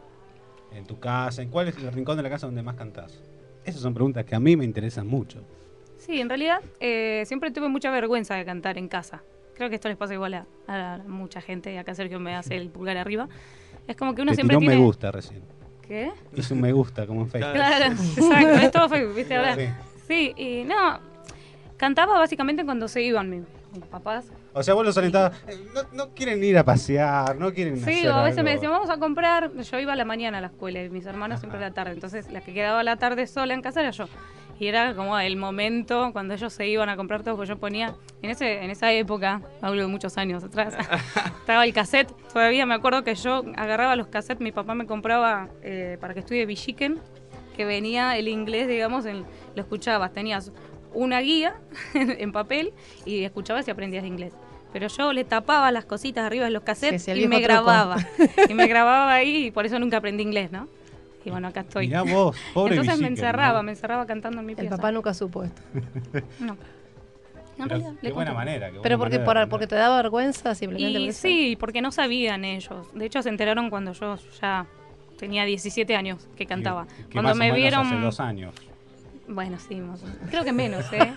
[SPEAKER 9] en tu casa? ¿En cuál es el rincón de la casa donde más cantás? Esas son preguntas que a mí me interesan mucho.
[SPEAKER 5] Sí, en realidad eh, siempre tuve mucha vergüenza de cantar en casa. Creo que esto les pasa igual a, a mucha gente. Acá Sergio me hace el pulgar arriba. Es como que uno
[SPEAKER 9] Te
[SPEAKER 5] siempre
[SPEAKER 9] tiró
[SPEAKER 5] tiene...
[SPEAKER 9] me gusta recién.
[SPEAKER 5] ¿Qué?
[SPEAKER 9] Hizo un me gusta como en Facebook.
[SPEAKER 5] Claro, exacto. Es todo Facebook, ¿viste? Ahora.
[SPEAKER 9] Sí.
[SPEAKER 5] Sí, y no... Cantaba básicamente cuando se iban mis, mis papás.
[SPEAKER 9] O sea, vos los alentabas, eh, no, no quieren ir a pasear, no quieren
[SPEAKER 5] Sí,
[SPEAKER 9] hacer
[SPEAKER 5] o a veces
[SPEAKER 9] algo.
[SPEAKER 5] me decían, vamos a comprar. Yo iba a la mañana a la escuela y mis hermanos siempre a la tarde. Entonces, la que quedaba a la tarde sola en casa era yo. Y era como el momento cuando ellos se iban a comprar todo, que yo ponía. En ese en esa época, hablo de muchos años atrás, estaba el cassette. Todavía me acuerdo que yo agarraba los cassettes, mi papá me compraba eh, para que estudie Villiquen, que venía el inglés, digamos, en, lo escuchabas. Tenías una guía en papel y escuchabas y aprendías inglés. Pero yo le tapaba las cositas arriba de los cassettes
[SPEAKER 2] Sí, sí, el
[SPEAKER 5] y
[SPEAKER 2] viejo
[SPEAKER 5] me
[SPEAKER 2] truco.
[SPEAKER 5] grababa. Y me grababa ahí y por eso nunca aprendí inglés, ¿no? Y bueno, acá estoy.
[SPEAKER 9] Mirá vos, pobre
[SPEAKER 5] Entonces me
[SPEAKER 9] Villiquen,
[SPEAKER 5] encerraba,
[SPEAKER 9] ¿no?
[SPEAKER 5] me encerraba cantando en mi
[SPEAKER 2] El
[SPEAKER 5] pieza.
[SPEAKER 2] papá nunca supo esto.
[SPEAKER 5] No. En
[SPEAKER 9] Pero
[SPEAKER 5] realidad,
[SPEAKER 9] qué
[SPEAKER 5] le
[SPEAKER 9] buena
[SPEAKER 5] cuento.
[SPEAKER 9] manera. qué
[SPEAKER 2] Pero
[SPEAKER 9] buena
[SPEAKER 2] porque,
[SPEAKER 9] manera
[SPEAKER 2] por-
[SPEAKER 9] de
[SPEAKER 2] porque te
[SPEAKER 9] aprender.
[SPEAKER 2] daba vergüenza simplemente. por
[SPEAKER 5] Y
[SPEAKER 2] eso.
[SPEAKER 5] sí, porque no sabían ellos. De hecho, se enteraron cuando yo ya tenía diecisiete años que cantaba.
[SPEAKER 9] Que- que
[SPEAKER 5] cuando
[SPEAKER 9] más o
[SPEAKER 5] me
[SPEAKER 9] menos
[SPEAKER 5] vieron...
[SPEAKER 9] hace dos años.
[SPEAKER 5] Bueno, sí, más o menos. Creo que menos, ¿eh?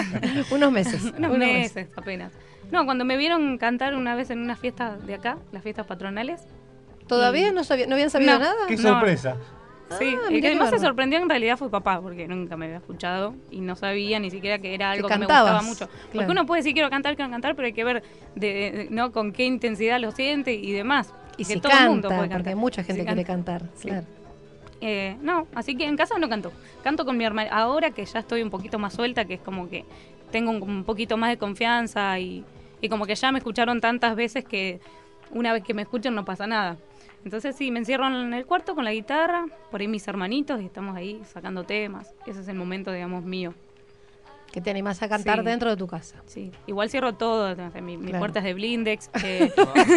[SPEAKER 2] Unos meses.
[SPEAKER 5] Unos
[SPEAKER 2] unos
[SPEAKER 5] meses apenas. No, cuando me vieron cantar una vez en una fiesta de acá, las fiestas patronales.
[SPEAKER 2] ¿Todavía
[SPEAKER 5] y-
[SPEAKER 2] no, sabía, no habían sabido
[SPEAKER 5] No.
[SPEAKER 2] nada?
[SPEAKER 9] ¡Qué
[SPEAKER 5] No.
[SPEAKER 9] sorpresa!
[SPEAKER 5] Sí,
[SPEAKER 2] Ah,
[SPEAKER 5] el
[SPEAKER 2] mirá
[SPEAKER 5] que
[SPEAKER 2] qué
[SPEAKER 5] más se
[SPEAKER 2] bárbaro.
[SPEAKER 5] sorprendió en realidad fue papá, porque nunca me había escuchado y no sabía ni siquiera que era algo que, me
[SPEAKER 2] cantabas,
[SPEAKER 5] gustaba mucho. Porque
[SPEAKER 2] claro.
[SPEAKER 5] uno puede decir quiero cantar, quiero cantar, pero hay que ver de, de- no con qué intensidad lo siente y demás.
[SPEAKER 2] Y
[SPEAKER 5] Que
[SPEAKER 2] si
[SPEAKER 5] todo el mundo
[SPEAKER 2] canta,
[SPEAKER 5] puede
[SPEAKER 2] porque
[SPEAKER 5] cantar.
[SPEAKER 2] mucha gente
[SPEAKER 5] Si
[SPEAKER 2] quiere
[SPEAKER 5] canta.
[SPEAKER 2] cantar.
[SPEAKER 5] Sí.
[SPEAKER 2] Claro.
[SPEAKER 5] Eh, no, así que en casa no canto. Canto con mi hermana. Ahora que ya estoy un poquito más suelta, que es como que tengo un, un poquito más de confianza y, y como que ya me escucharon tantas veces que una vez que me escuchan no pasa nada. Entonces sí, me encierro en el cuarto con la guitarra, por ahí mis hermanitos y estamos ahí sacando temas. Ese es el momento, digamos, mío.
[SPEAKER 2] Que te animás a cantar
[SPEAKER 5] Sí.
[SPEAKER 2] dentro de tu casa.
[SPEAKER 5] Sí, igual cierro todo, o sea, mi, mi
[SPEAKER 2] Claro.
[SPEAKER 5] puerta es de blindex. eh,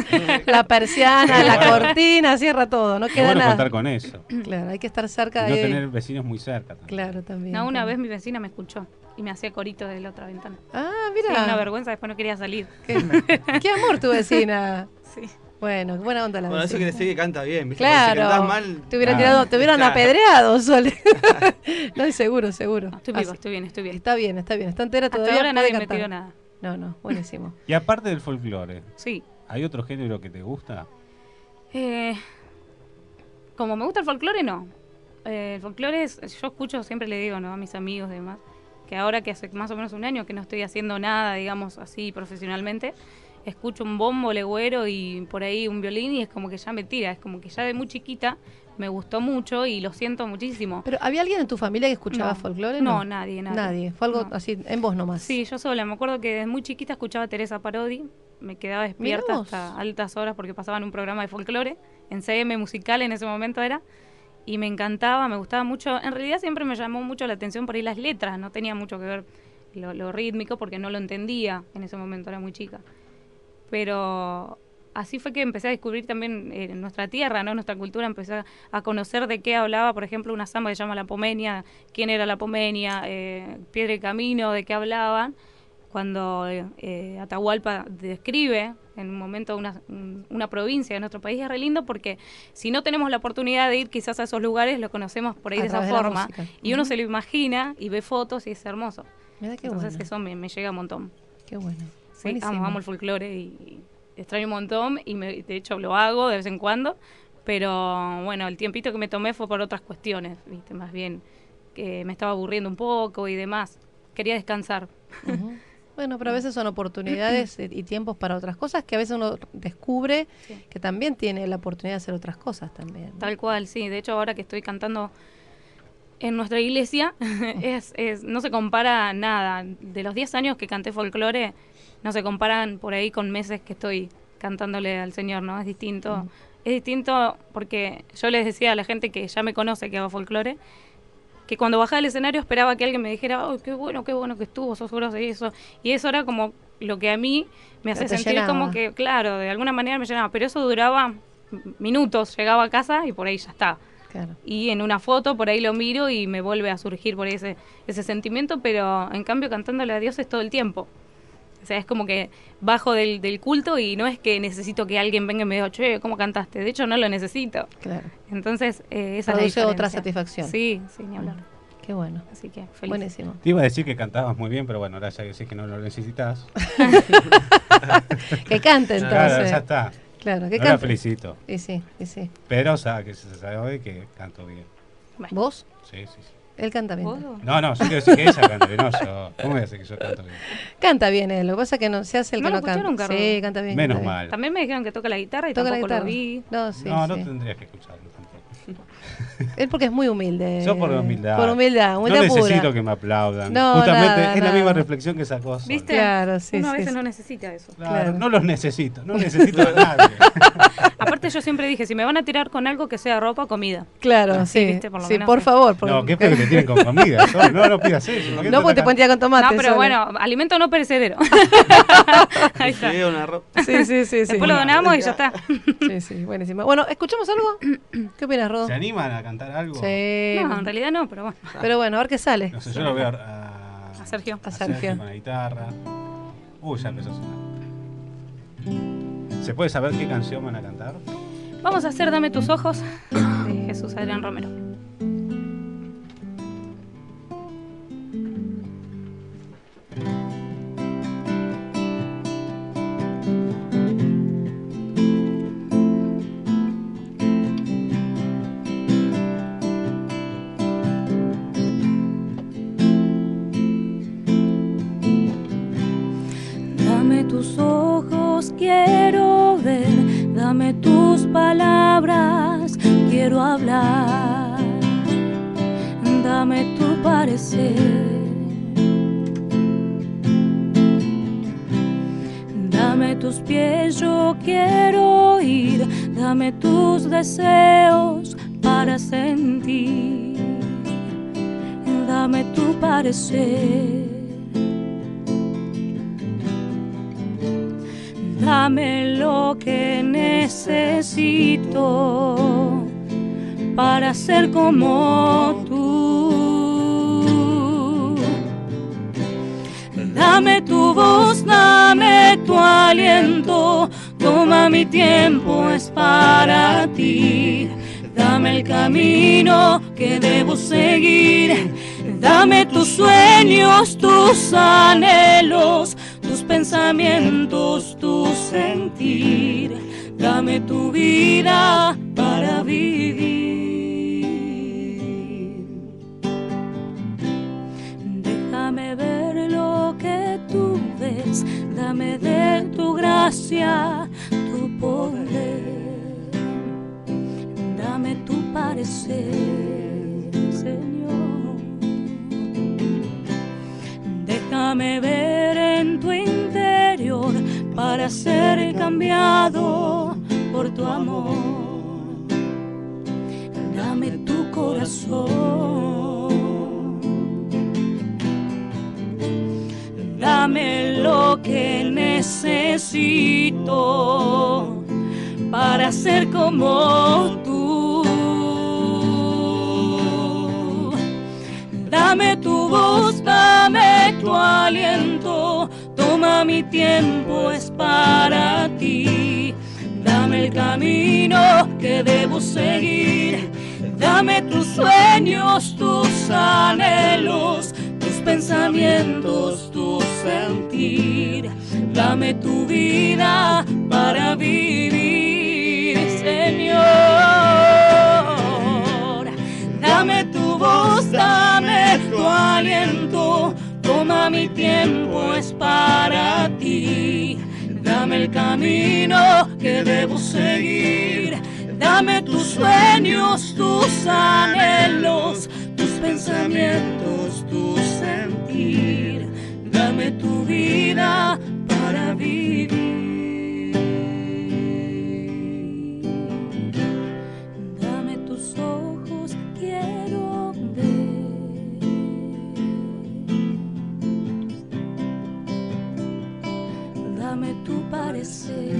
[SPEAKER 2] La persiana,
[SPEAKER 9] Sí,
[SPEAKER 2] la
[SPEAKER 9] bueno.
[SPEAKER 2] cortina, cierra todo, no
[SPEAKER 9] Qué
[SPEAKER 2] queda
[SPEAKER 9] bueno
[SPEAKER 2] nada.
[SPEAKER 9] contar con eso.
[SPEAKER 2] Claro, hay que estar cerca
[SPEAKER 9] Y no
[SPEAKER 2] de...
[SPEAKER 9] tener vecinos muy cerca. también.
[SPEAKER 2] Claro, también.
[SPEAKER 5] no, una vez
[SPEAKER 2] también.
[SPEAKER 5] mi vecina me escuchó y me hacía corito desde la otra ventana.
[SPEAKER 2] Ah,
[SPEAKER 5] Sí,
[SPEAKER 2] mira.
[SPEAKER 5] una vergüenza, después no quería salir.
[SPEAKER 2] Qué, qué amor tu vecina.
[SPEAKER 5] Sí.
[SPEAKER 2] Bueno, qué buena onda la
[SPEAKER 8] Bueno, eso
[SPEAKER 2] vecina.
[SPEAKER 8] quiere decir que canta bien, ¿viste? Porque
[SPEAKER 2] Claro,
[SPEAKER 8] si cantás mal,
[SPEAKER 2] te hubieran,
[SPEAKER 9] Ah.
[SPEAKER 2] tirado, te hubieran
[SPEAKER 8] Claro.
[SPEAKER 2] apedreado, Sole. No, seguro, seguro.
[SPEAKER 5] No, estoy viva,
[SPEAKER 2] Así.
[SPEAKER 5] estoy bien, estoy bien.
[SPEAKER 2] Está bien, está bien. Está entera
[SPEAKER 5] Hasta
[SPEAKER 2] todavía.
[SPEAKER 5] ahora
[SPEAKER 2] puede
[SPEAKER 5] nadie me
[SPEAKER 2] cantar.
[SPEAKER 5] tiró nada.
[SPEAKER 2] No, no, buenísimo.
[SPEAKER 9] Y aparte del folclore,
[SPEAKER 5] Sí.
[SPEAKER 9] ¿hay otro género que te gusta?
[SPEAKER 5] Eh, como me gusta el folclore, no. Eh, el folclore es, yo escucho, siempre le digo, ¿no? A mis amigos y demás, que ahora que hace más o menos un año que no estoy haciendo nada, digamos, así profesionalmente, escucho un bombo legüero y por ahí un violín y es como que ya me tira, es como que ya de muy chiquita me gustó mucho y lo siento muchísimo.
[SPEAKER 2] Pero ¿había alguien en tu familia que escuchaba
[SPEAKER 5] No.
[SPEAKER 2] folclore?
[SPEAKER 5] No, nadie, nadie.
[SPEAKER 2] Nadie. Fue algo
[SPEAKER 5] No.
[SPEAKER 2] así, en vos nomás.
[SPEAKER 5] Sí, yo sola. Me acuerdo que desde muy chiquita escuchaba a Teresa Parodi. Me quedaba despierta
[SPEAKER 2] Mirá vos.
[SPEAKER 5] hasta altas horas porque pasaban un programa de folclore. En C M Musical en ese momento era. Y me encantaba, me gustaba mucho. En realidad siempre me llamó mucho la atención por ahí las letras. No tenía mucho que ver lo, lo rítmico porque no lo entendía en ese momento, era muy chica. Pero así fue que empecé a descubrir también eh, nuestra tierra, ¿no? Nuestra cultura, empecé a, a conocer de qué hablaba, por ejemplo, una samba que se llama La Pomenia, quién era La Pomenia, eh, Piedra y Camino, de qué hablaban, cuando eh, eh, Atahualpa describe en un momento una, un- una provincia de nuestro país. Es re lindo porque si no tenemos la oportunidad de ir quizás a esos lugares, lo conocemos por ahí
[SPEAKER 2] A
[SPEAKER 5] de esa
[SPEAKER 2] través de la
[SPEAKER 5] forma,
[SPEAKER 2] música.
[SPEAKER 5] y uno
[SPEAKER 2] Ujú.
[SPEAKER 5] se lo imagina y ve fotos y es hermoso.
[SPEAKER 2] Mira qué
[SPEAKER 5] Entonces
[SPEAKER 2] bueno.
[SPEAKER 5] eso me, me llega un montón.
[SPEAKER 2] Qué bueno.
[SPEAKER 5] Sí,
[SPEAKER 2] Buenísimo.
[SPEAKER 5] amo, amo el folclore y, y extraño un montón y me- de hecho lo hago de vez en cuando, pero bueno, el tiempito que me tomé fue por otras cuestiones, viste, más bien que me estaba aburriendo un poco y demás. Quería descansar.
[SPEAKER 2] Ujú. Bueno, pero a veces son oportunidades y y tiempos para otras cosas que a veces uno descubre
[SPEAKER 5] Sí.
[SPEAKER 2] que también tiene la oportunidad de hacer otras cosas también. ¿no?
[SPEAKER 5] Tal cual, sí. De hecho, ahora que estoy cantando en nuestra iglesia, es, es, no se compara nada. De los diez años que canté folclore, no se comparan por ahí con meses que estoy cantándole al Señor, ¿no? Es distinto. Es distinto porque yo les decía a la gente que ya me conoce que hago folclore, que cuando bajaba del escenario esperaba que alguien me dijera, ¡ay, qué bueno, qué bueno que estuvo, sos grosa y eso! Y eso era como lo que a mí me hace
[SPEAKER 2] Te
[SPEAKER 5] sentir
[SPEAKER 2] llenaba.
[SPEAKER 5] como que, claro, de alguna manera me llenaba, pero eso duraba minutos, llegaba a casa y por ahí ya está.
[SPEAKER 2] Claro.
[SPEAKER 5] Y en una foto por ahí lo miro y me vuelve a surgir por ahí ese, ese sentimiento, pero en cambio cantándole a Dios es todo el tiempo. O sea, es como que bajo del, del culto y no es que necesito que alguien venga y me diga, che, ¿cómo cantaste? De hecho, no lo necesito.
[SPEAKER 2] Claro.
[SPEAKER 5] Entonces, eh, esa es la
[SPEAKER 2] Produce otra
[SPEAKER 5] diferencia.
[SPEAKER 2] satisfacción.
[SPEAKER 5] Sí, sí, ni hablar.
[SPEAKER 2] Qué bueno.
[SPEAKER 5] Así que feliz.
[SPEAKER 2] Buenísimo.
[SPEAKER 9] Te iba a decir que cantabas muy bien, pero bueno, ahora ya decís que no lo necesitas.
[SPEAKER 2] Que cante entonces.
[SPEAKER 9] Claro, ya está.
[SPEAKER 2] Claro, que
[SPEAKER 9] No la
[SPEAKER 2] cante.
[SPEAKER 9] felicito.
[SPEAKER 2] Y sí, y sí.
[SPEAKER 9] Pero, o sea, que se sabe que canto bien.
[SPEAKER 5] Bueno.
[SPEAKER 2] ¿Vos?
[SPEAKER 9] Sí, sí, sí.
[SPEAKER 2] Él canta bien.
[SPEAKER 5] ¿Vos?
[SPEAKER 9] No, no, yo quiero decir que ella canta bien, no yo. ¿Cómo voy a decir que yo canto bien?
[SPEAKER 2] Canta bien él, lo que pasa es que no se hace el
[SPEAKER 5] ¿No
[SPEAKER 2] que
[SPEAKER 5] lo
[SPEAKER 2] no canta.
[SPEAKER 5] escucharon, Carlos?
[SPEAKER 2] Sí, canta bien.
[SPEAKER 9] Menos
[SPEAKER 2] canta bien.
[SPEAKER 9] mal.
[SPEAKER 5] También me dijeron que toca la guitarra y
[SPEAKER 2] Toca la
[SPEAKER 5] tampoco
[SPEAKER 2] guitarra.
[SPEAKER 5] lo vi.
[SPEAKER 2] No, sí,
[SPEAKER 9] no, no
[SPEAKER 2] sí.
[SPEAKER 9] tendrías que escucharlo tampoco.
[SPEAKER 2] Él porque es muy humilde.
[SPEAKER 9] Yo por humildad.
[SPEAKER 2] Por humildad, humildad
[SPEAKER 9] no necesito
[SPEAKER 2] pura.
[SPEAKER 9] que me aplaudan.
[SPEAKER 2] No,
[SPEAKER 9] Justamente
[SPEAKER 2] nada,
[SPEAKER 9] es la
[SPEAKER 2] nada.
[SPEAKER 9] misma reflexión que sacó Sol.
[SPEAKER 5] ¿Viste?
[SPEAKER 2] Claro, sí,
[SPEAKER 5] Uno a
[SPEAKER 2] sí,
[SPEAKER 5] veces
[SPEAKER 2] sí.
[SPEAKER 5] no necesita eso.
[SPEAKER 9] Claro,
[SPEAKER 2] Claro.
[SPEAKER 9] no los necesito, no necesito a nadie.
[SPEAKER 5] Aparte yo siempre dije, si me van a tirar con algo que sea ropa o comida.
[SPEAKER 2] Claro,
[SPEAKER 5] Así,
[SPEAKER 2] sí.
[SPEAKER 5] viste, por lo
[SPEAKER 2] sí,
[SPEAKER 5] menos
[SPEAKER 2] por
[SPEAKER 5] que-
[SPEAKER 2] favor. porque-
[SPEAKER 9] No, ¿qué fue que te tienen con comida? Sol? No, no pidas eso. ¿por qué
[SPEAKER 2] No, porque te
[SPEAKER 9] tocan-
[SPEAKER 2] pueden tirar con tomate.
[SPEAKER 5] No, pero
[SPEAKER 2] solo.
[SPEAKER 5] bueno, alimento no perecedero. Ahí está.
[SPEAKER 8] Sí, una ro-
[SPEAKER 2] Sí, sí, sí. sí.
[SPEAKER 5] Después lo donamos y ya está.
[SPEAKER 2] Sí, sí, buenísimo. Bueno, ¿escuchamos algo? ¿Qué opinas, Rodo?
[SPEAKER 9] ¿Se animan a cantar algo?
[SPEAKER 2] Sí.
[SPEAKER 5] No, en realidad no, pero bueno.
[SPEAKER 2] Pero bueno, a ver qué sale.
[SPEAKER 9] No sé, yo lo veo a,
[SPEAKER 5] A Sergio.
[SPEAKER 2] A Sergio.
[SPEAKER 9] con la guitarra. Uy, ya empezó a sonar. ¿Se puede saber qué canción van a cantar?
[SPEAKER 5] Vamos a hacer Dame tus ojos de Jesús Adrián Romero. Dame tus ojos, quiero ver, dame tus palabras, quiero hablar, dame tu parecer, dame tus pies, yo quiero ir, dame tus deseos para sentir, dame tu parecer. Dame lo que necesito para ser como tú. Dame tu voz, dame tu aliento, toma mi tiempo, es para ti. Dame el camino que debo seguir, dame tus sueños, tus anhelos, tus pensamientos, tu sentir, dame tu vida para vivir. Déjame ver lo que tú ves, dame de tu gracia, tu poder, dame tu parecer, Señor. Déjame ver en tu interior para ser cambiado por tu amor. Dame tu corazón. Dame lo que necesito para ser como tú. Dame tu voz, dame tu aliento, toma mi tiempo, es para ti. Dame el camino que debo seguir, dame tus sueños, tus anhelos, tus pensamientos, tu sentir. Dame tu vida para vivir, Señor. Dame tu voz, dame tu aliento, toma mi tiempo, es para ti. Dame el camino que debo seguir, dame tus sueños, tus anhelos, tus pensamientos, tu sentir. Dame tu vida para vivir. Dame tus ojos, quiero ver. dame tu parecer.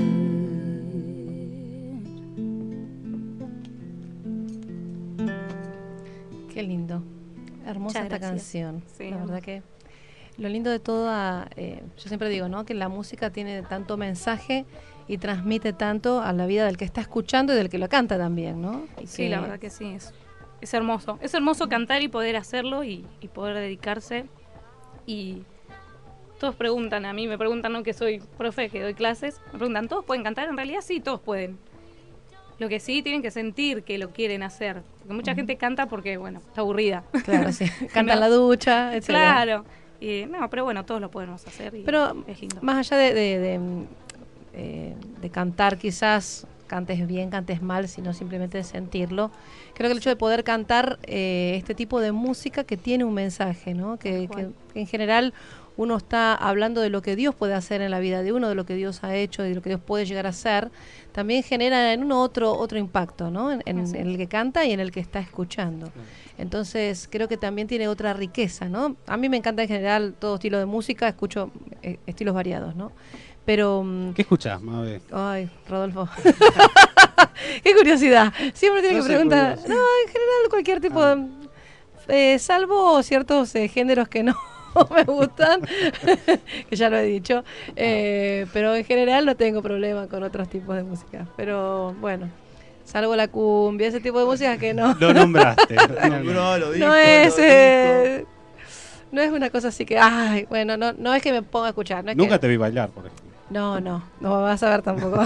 [SPEAKER 2] Qué lindo. Hermosa
[SPEAKER 5] Muchas
[SPEAKER 2] esta
[SPEAKER 5] gracias.
[SPEAKER 2] canción.
[SPEAKER 5] Sí,
[SPEAKER 2] la
[SPEAKER 5] hermosa.
[SPEAKER 2] verdad que lo lindo de toda, eh, yo siempre digo, ¿no? Que la música tiene tanto mensaje y transmite tanto a la vida del que está escuchando y del que lo canta también, ¿no? Y
[SPEAKER 5] Sí,
[SPEAKER 2] que-
[SPEAKER 5] la verdad que sí, es, es hermoso. Es hermoso cantar y poder hacerlo y, y poder dedicarse. Y todos preguntan, a mí me preguntan, ¿no? Que soy profe, que doy clases, me preguntan, ¿todos pueden cantar? En realidad sí, todos pueden. Lo que sí tienen que sentir que lo quieren hacer. Porque mucha
[SPEAKER 2] Ujú.
[SPEAKER 5] gente canta porque, bueno, está aburrida.
[SPEAKER 2] Claro, sí. Canta en
[SPEAKER 5] No.
[SPEAKER 2] la ducha, etcétera.
[SPEAKER 5] Claro. Y, no, pero bueno, todos lo podemos hacer. Y
[SPEAKER 2] Pero
[SPEAKER 5] es lindo.
[SPEAKER 2] más allá de, de, de, mm, eh, de cantar, quizás cantes bien, cantes mal, sino simplemente de sentirlo, creo que el hecho de poder cantar eh, este tipo de música que tiene un mensaje, ¿no? Que,
[SPEAKER 5] Tal cual.
[SPEAKER 2] que- que en general uno está hablando de lo que Dios puede hacer en la vida de uno, de lo que Dios ha hecho, de lo que Dios puede llegar a hacer, también genera en uno otro otro impacto, ¿no? En, en-
[SPEAKER 5] Así
[SPEAKER 2] en
[SPEAKER 5] es.
[SPEAKER 2] el que canta y en el que está escuchando. Entonces creo que también tiene otra riqueza, ¿no? A mí me encanta en general todo estilo de música, escucho eh, estilos variados, ¿no? Pero... mm,
[SPEAKER 9] ¿Qué escuchás, Mabe?
[SPEAKER 2] Ay, Rodolfo. Qué curiosidad. Siempre tiene
[SPEAKER 9] No
[SPEAKER 2] que
[SPEAKER 9] sé,
[SPEAKER 2] preguntar.
[SPEAKER 9] curioso.
[SPEAKER 2] No, en general cualquier tipo
[SPEAKER 9] Ah.
[SPEAKER 2] de... eh, salvo ciertos eh, géneros que no me gustan, que ya lo he dicho. Eh, pero en general no tengo problema con otros tipos de música. Pero bueno, salvo la cumbia, ese tipo de música que no.
[SPEAKER 9] Lo nombraste.
[SPEAKER 8] Nombró, lo dijo,
[SPEAKER 2] No
[SPEAKER 8] lo
[SPEAKER 2] es...
[SPEAKER 8] dijo.
[SPEAKER 2] eh, no es una cosa así que... Ay, bueno, no, no es que me ponga a escuchar. No es
[SPEAKER 9] Nunca
[SPEAKER 2] que,
[SPEAKER 9] te vi bailar, por ejemplo.
[SPEAKER 2] No, no, no vas a ver tampoco.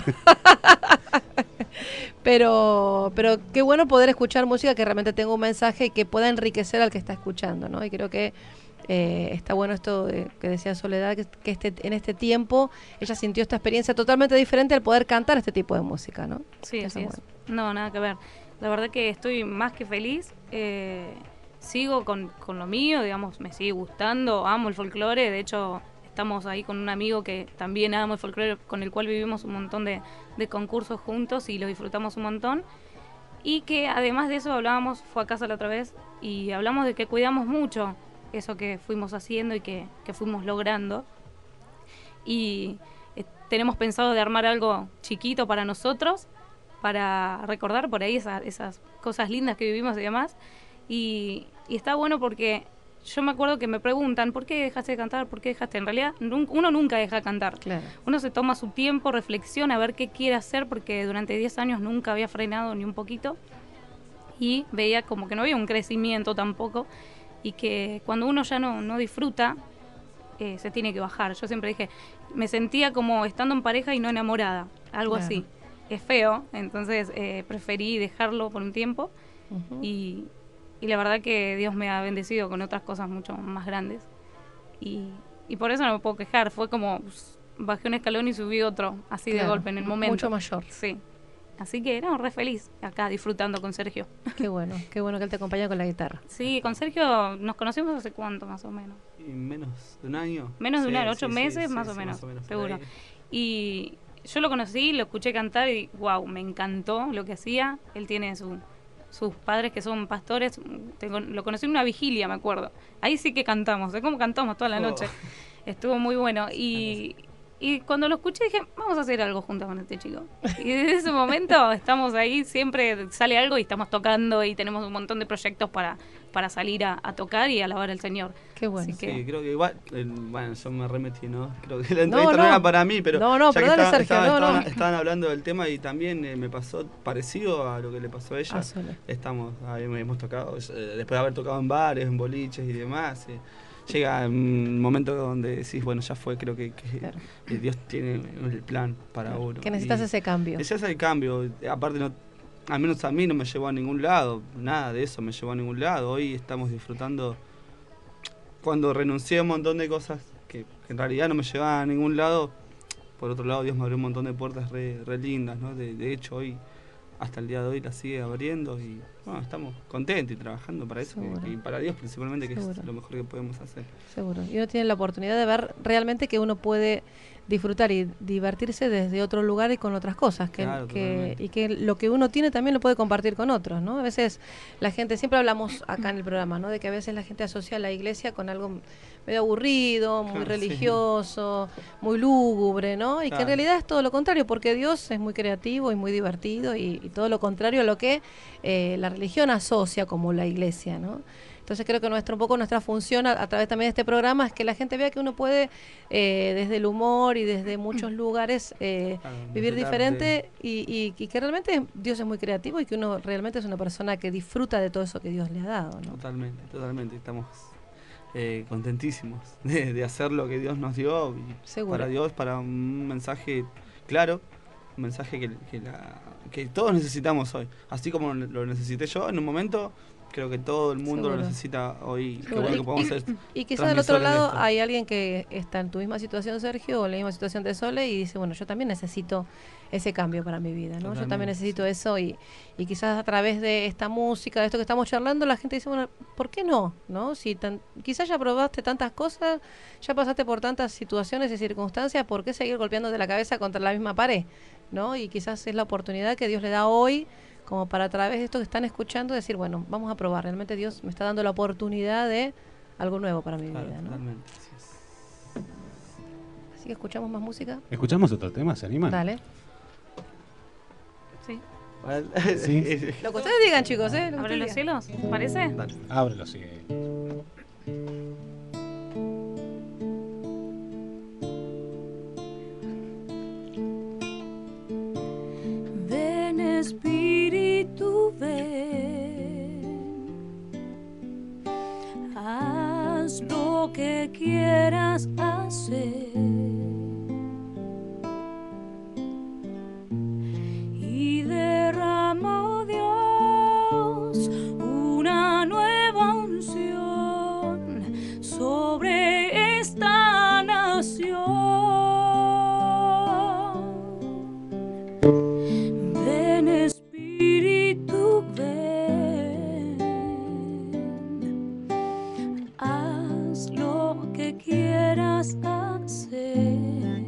[SPEAKER 2] pero, pero qué bueno poder escuchar música que realmente tenga un mensaje y que pueda enriquecer al que está escuchando, ¿no? Y creo que eh, está bueno esto de- que decía Soledad, que, que este, en este tiempo ella sintió esta experiencia totalmente diferente al poder cantar este tipo de música, ¿no?
[SPEAKER 5] Sí,
[SPEAKER 2] Eso
[SPEAKER 5] así
[SPEAKER 2] es
[SPEAKER 5] es. No, nada que ver. La verdad que estoy más que feliz. eh, sigo con, con lo mío, digamos, me sigue gustando, amo el folclore. De hecho, estamos ahí con un amigo que también ama el folclore, con el cual vivimos un montón de, de concursos juntos y lo disfrutamos un montón. Y que además de eso hablábamos, fue a casa la otra vez, y hablamos de que cuidamos mucho eso que fuimos haciendo y que, que fuimos logrando. Y eh, tenemos pensado de armar algo chiquito para nosotros, para recordar por ahí esa- esas cosas lindas que vivimos y demás. Y, y está bueno porque yo me acuerdo que me preguntan, ¿por qué dejaste de cantar? ¿Por qué dejaste? En realidad, nun- uno nunca deja de cantar.
[SPEAKER 2] Claro.
[SPEAKER 5] Uno se toma su tiempo, reflexiona a ver qué quiere hacer, porque durante diez años nunca había frenado ni un poquito. Y veía como que no había un crecimiento tampoco. Y que cuando uno ya no, no disfruta, eh, se tiene que bajar. Yo siempre dije, me sentía como estando en pareja y no enamorada, algo
[SPEAKER 2] Claro.
[SPEAKER 5] así. Es feo, entonces eh, preferí dejarlo por un tiempo.
[SPEAKER 2] Ujú.
[SPEAKER 5] Y, y la verdad que Dios me ha bendecido con otras cosas mucho más grandes. Y, y por eso no me puedo quejar. Fue como pues, bajé un escalón y subí otro, así de
[SPEAKER 2] Claro,
[SPEAKER 5] golpe en el momento.
[SPEAKER 2] mucho mayor.
[SPEAKER 5] Sí. Así que no, re feliz acá disfrutando con Sergio.
[SPEAKER 2] Qué bueno, qué bueno que él te acompaña con la guitarra.
[SPEAKER 5] Sí, con Sergio nos conocimos hace cuánto más o menos.
[SPEAKER 8] Y menos de un año.
[SPEAKER 5] Menos de
[SPEAKER 8] Sí,
[SPEAKER 5] un año,
[SPEAKER 8] sí,
[SPEAKER 5] ocho
[SPEAKER 8] sí,
[SPEAKER 5] meses
[SPEAKER 8] sí,
[SPEAKER 5] más, o
[SPEAKER 8] sí,
[SPEAKER 5] menos,
[SPEAKER 8] por
[SPEAKER 5] seguro.
[SPEAKER 8] ahí.
[SPEAKER 5] Y yo lo conocí, lo escuché cantar y wow, me encantó lo que hacía. Él tiene su, sus padres que son pastores. Tengo- lo conocí en una vigilia, me acuerdo. Ahí sí que cantamos, de cómo cantamos toda la
[SPEAKER 8] Oh.
[SPEAKER 5] noche. Estuvo muy bueno. Y, y cuando lo escuché dije, vamos a hacer algo juntos con este chico. Y desde ese momento estamos ahí, siempre sale algo y estamos tocando y tenemos un montón de proyectos para, para salir a, a tocar y a alabar al Señor.
[SPEAKER 2] Qué bueno.
[SPEAKER 5] Así que-
[SPEAKER 8] Sí, creo que igual, eh, bueno, yo me remetí, ¿no? Creo que la
[SPEAKER 2] No,
[SPEAKER 8] entrevista no,
[SPEAKER 2] no.
[SPEAKER 8] era para mí, pero
[SPEAKER 2] No, no,
[SPEAKER 8] ya
[SPEAKER 2] pero
[SPEAKER 8] que
[SPEAKER 2] dale,
[SPEAKER 8] estaba-
[SPEAKER 2] Sergio,
[SPEAKER 8] estaba-
[SPEAKER 2] no,
[SPEAKER 8] estaban,
[SPEAKER 2] no.
[SPEAKER 8] estaban hablando del tema y también eh, me pasó parecido a lo que le pasó a ella.
[SPEAKER 2] Ah, Sole.
[SPEAKER 8] Estamos, ahí hemos tocado, eh, después de haber tocado en bares, en boliches y demás, eh, llega un momento donde decís, bueno, ya fue, creo que, que,
[SPEAKER 2] Claro.
[SPEAKER 8] que Dios tiene el plan para
[SPEAKER 2] Claro,
[SPEAKER 8] uno.
[SPEAKER 2] que necesitas
[SPEAKER 8] Y
[SPEAKER 2] ese cambio.
[SPEAKER 8] Ese es el cambio, aparte no, al menos a mí no me llevó a ningún lado, nada de eso me llevó a ningún lado. Hoy estamos disfrutando, cuando renuncié a un montón de cosas que, que en realidad no me llevaban a ningún lado, por otro lado Dios me abrió un montón de puertas re, re lindas, ¿no? De, de hecho hoy, hasta el día de hoy las sigue abriendo y bueno, estamos contentos y trabajando para eso,
[SPEAKER 2] Seguro.
[SPEAKER 8] que- y para Dios principalmente, que
[SPEAKER 2] Seguro.
[SPEAKER 8] es lo mejor que podemos hacer.
[SPEAKER 2] Seguro. Y uno tiene la oportunidad de ver realmente que uno puede disfrutar y divertirse desde otro lugar y con otras cosas, que,
[SPEAKER 8] Claro,
[SPEAKER 2] que
[SPEAKER 8] totalmente.
[SPEAKER 2] y que lo que uno tiene también lo puede compartir con otros, ¿no? A veces la gente, siempre hablamos acá en el programa, ¿no? De que a veces la gente asocia la iglesia con algo medio aburrido, muy
[SPEAKER 8] Claro, sí.
[SPEAKER 2] religioso, muy lúgubre, ¿no? Y que en
[SPEAKER 8] Claro.
[SPEAKER 2] realidad es todo lo contrario, porque Dios es muy creativo y muy divertido y, y todo lo contrario a lo que eh, la religión asocia como la iglesia, ¿no? Entonces creo que nuestro, un poco nuestra función a, a través también de este programa es que la gente vea que uno puede, eh, desde el humor y desde muchos lugares, eh,
[SPEAKER 8] Claro,
[SPEAKER 2] vivir
[SPEAKER 8] disfrutar
[SPEAKER 2] diferente y, y- y que realmente Dios es muy creativo y que uno realmente es una persona que disfruta de todo eso que Dios le ha dado, ¿no?
[SPEAKER 8] Totalmente, totalmente. Estamos eh, contentísimos de, de hacer lo que Dios nos dio. Y
[SPEAKER 2] Seguro.
[SPEAKER 8] para Dios, para un mensaje claro, un mensaje que, que, la- que todos necesitamos hoy. Así como lo necesité yo en un momento, creo que todo el mundo
[SPEAKER 2] Seguro.
[SPEAKER 8] lo necesita hoy. Qué
[SPEAKER 2] Seguro.
[SPEAKER 8] bueno
[SPEAKER 2] Y-
[SPEAKER 8] que podamos
[SPEAKER 2] y-
[SPEAKER 8] ser
[SPEAKER 2] Y quizás del otro
[SPEAKER 8] transmisores de
[SPEAKER 2] lado
[SPEAKER 8] esto.
[SPEAKER 2] hay alguien que está en tu misma situación, Sergio, o en la misma situación de Sole, y dice, bueno, yo también necesito ese cambio para mi vida, ¿no? Yo
[SPEAKER 8] Totalmente,
[SPEAKER 2] también necesito eso y, y quizás a través de esta música, de esto que estamos charlando, la gente dice, bueno, ¿por qué no? ¿No? Si tan, quizás ya probaste tantas cosas, ya pasaste por tantas situaciones y circunstancias, ¿por qué seguir golpeándote la cabeza contra la misma pared? ¿No? Y quizás es la oportunidad que Dios le da hoy como para a través de esto que están escuchando decir, bueno, vamos a probar, realmente Dios me está dando la oportunidad de algo nuevo para mi
[SPEAKER 8] Claro,
[SPEAKER 2] vida, ¿no?
[SPEAKER 8] totalmente, así es.
[SPEAKER 2] Así que escuchamos más música.
[SPEAKER 9] ¿Escuchamos otro tema? ¿Se animan?
[SPEAKER 2] Dale.
[SPEAKER 5] Sí.
[SPEAKER 9] Sí.
[SPEAKER 2] Lo que ustedes digan, chicos, ¿eh? Lo que
[SPEAKER 5] ¿Abre los
[SPEAKER 2] ustedes digan.
[SPEAKER 5] cielos? ¿Parece?
[SPEAKER 8] Dale.
[SPEAKER 9] Ábrelo, sí.
[SPEAKER 10] Ven Espíritu, ven, haz lo que quieras hacer y derrama, oh Dios, una nueva unción sobre esta nación. Ven Espíritu, ven, haz lo que quieras hacer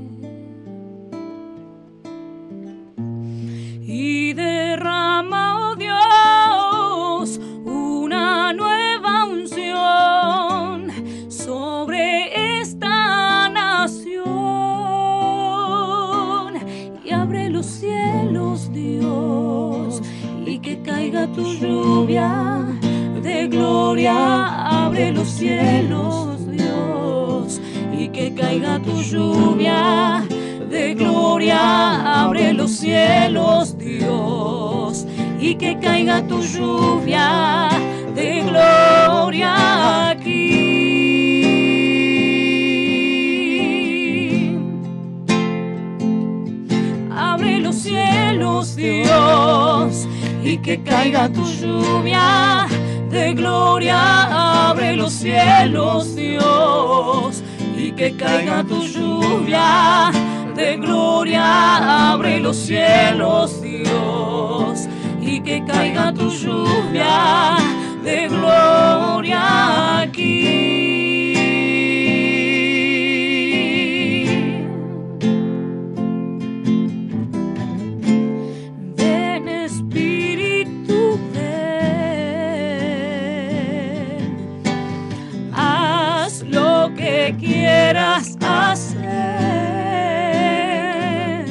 [SPEAKER 10] y derrama, oh Dios, una nueva unción sobre esta nación y abre los cielos, Dios, y que caiga tu lluvia de gloria. Abre los cielos, Dios, y que caiga tu lluvia de gloria. Abre los cielos, Dios, y que caiga tu lluvia de gloria aquí. Abre los cielos, Dios, y que caiga tu lluvia de gloria. Abre los cielos, Dios, y que caiga tu lluvia de gloria. Abre los cielos, Dios, y que caiga tu lluvia de gloria aquí. Ven Espíritu, ven, haz lo que quieras hacer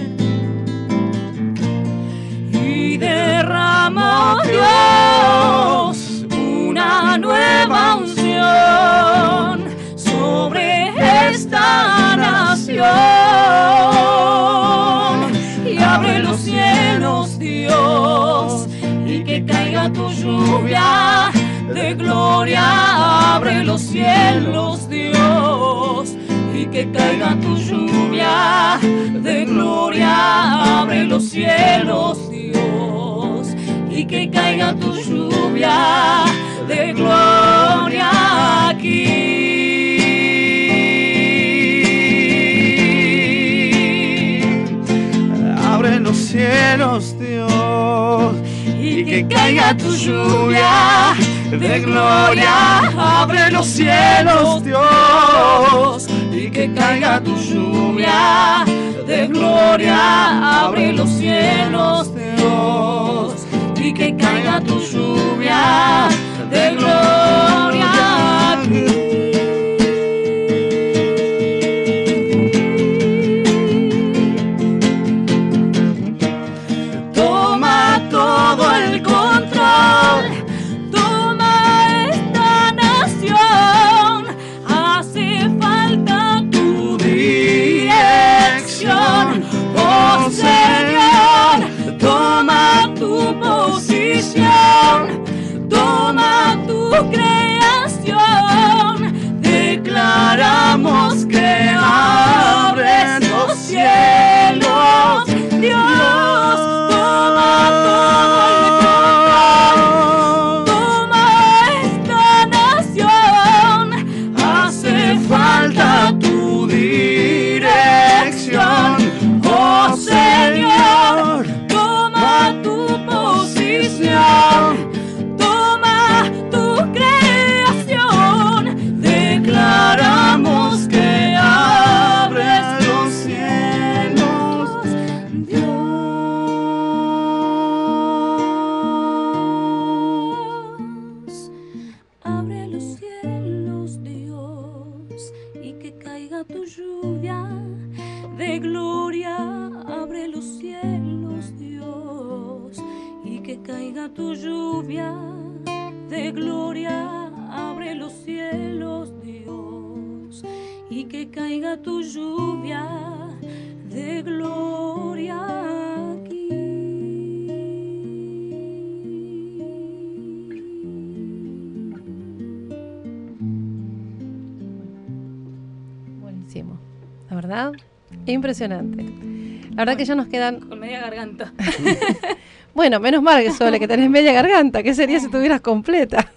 [SPEAKER 10] y derrama, oh Dios, una nueva unción sobre esta nación y abre los cielos, Dios, y que caiga tu lluvia de gloria. Abre los cielos, Dios, y que caiga tu lluvia de gloria. Abre los cielos, Dios, y que caiga tu lluvia de gloria aquí.
[SPEAKER 8] Abre los cielos, Dios, y que caiga tu lluvia de gloria. Abre los cielos, Dios, y que caiga tu lluvia
[SPEAKER 10] de gloria, abre los cielos, Dios, y que caiga tu lluvia de gloria aquí. Toma todo el control, toma esta nación, hace falta tu dirección, oh Señor, toma tu posición, toma tu creación, declaramos que abres los cielos, Dios, toma todo el control, toma esta nación, hace falta tu dirección, oh Señor, toma tu posición, toma tu creación, declaramos que abres los cielos, Dios. Abre los cielos, Dios, y que caiga tu lluvia de gloria. Abre los cielos, Dios, y que caiga tu lluvia de gloria. Abre los cielos, Dios, y que caiga tu lluvia de gloria aquí.
[SPEAKER 2] Buenísimo. La verdad, impresionante. La verdad que ya nos quedan...
[SPEAKER 5] Con media garganta.
[SPEAKER 2] Bueno, menos mal que Sole, que tenés media garganta. ¿Qué sería si tuvieras completa?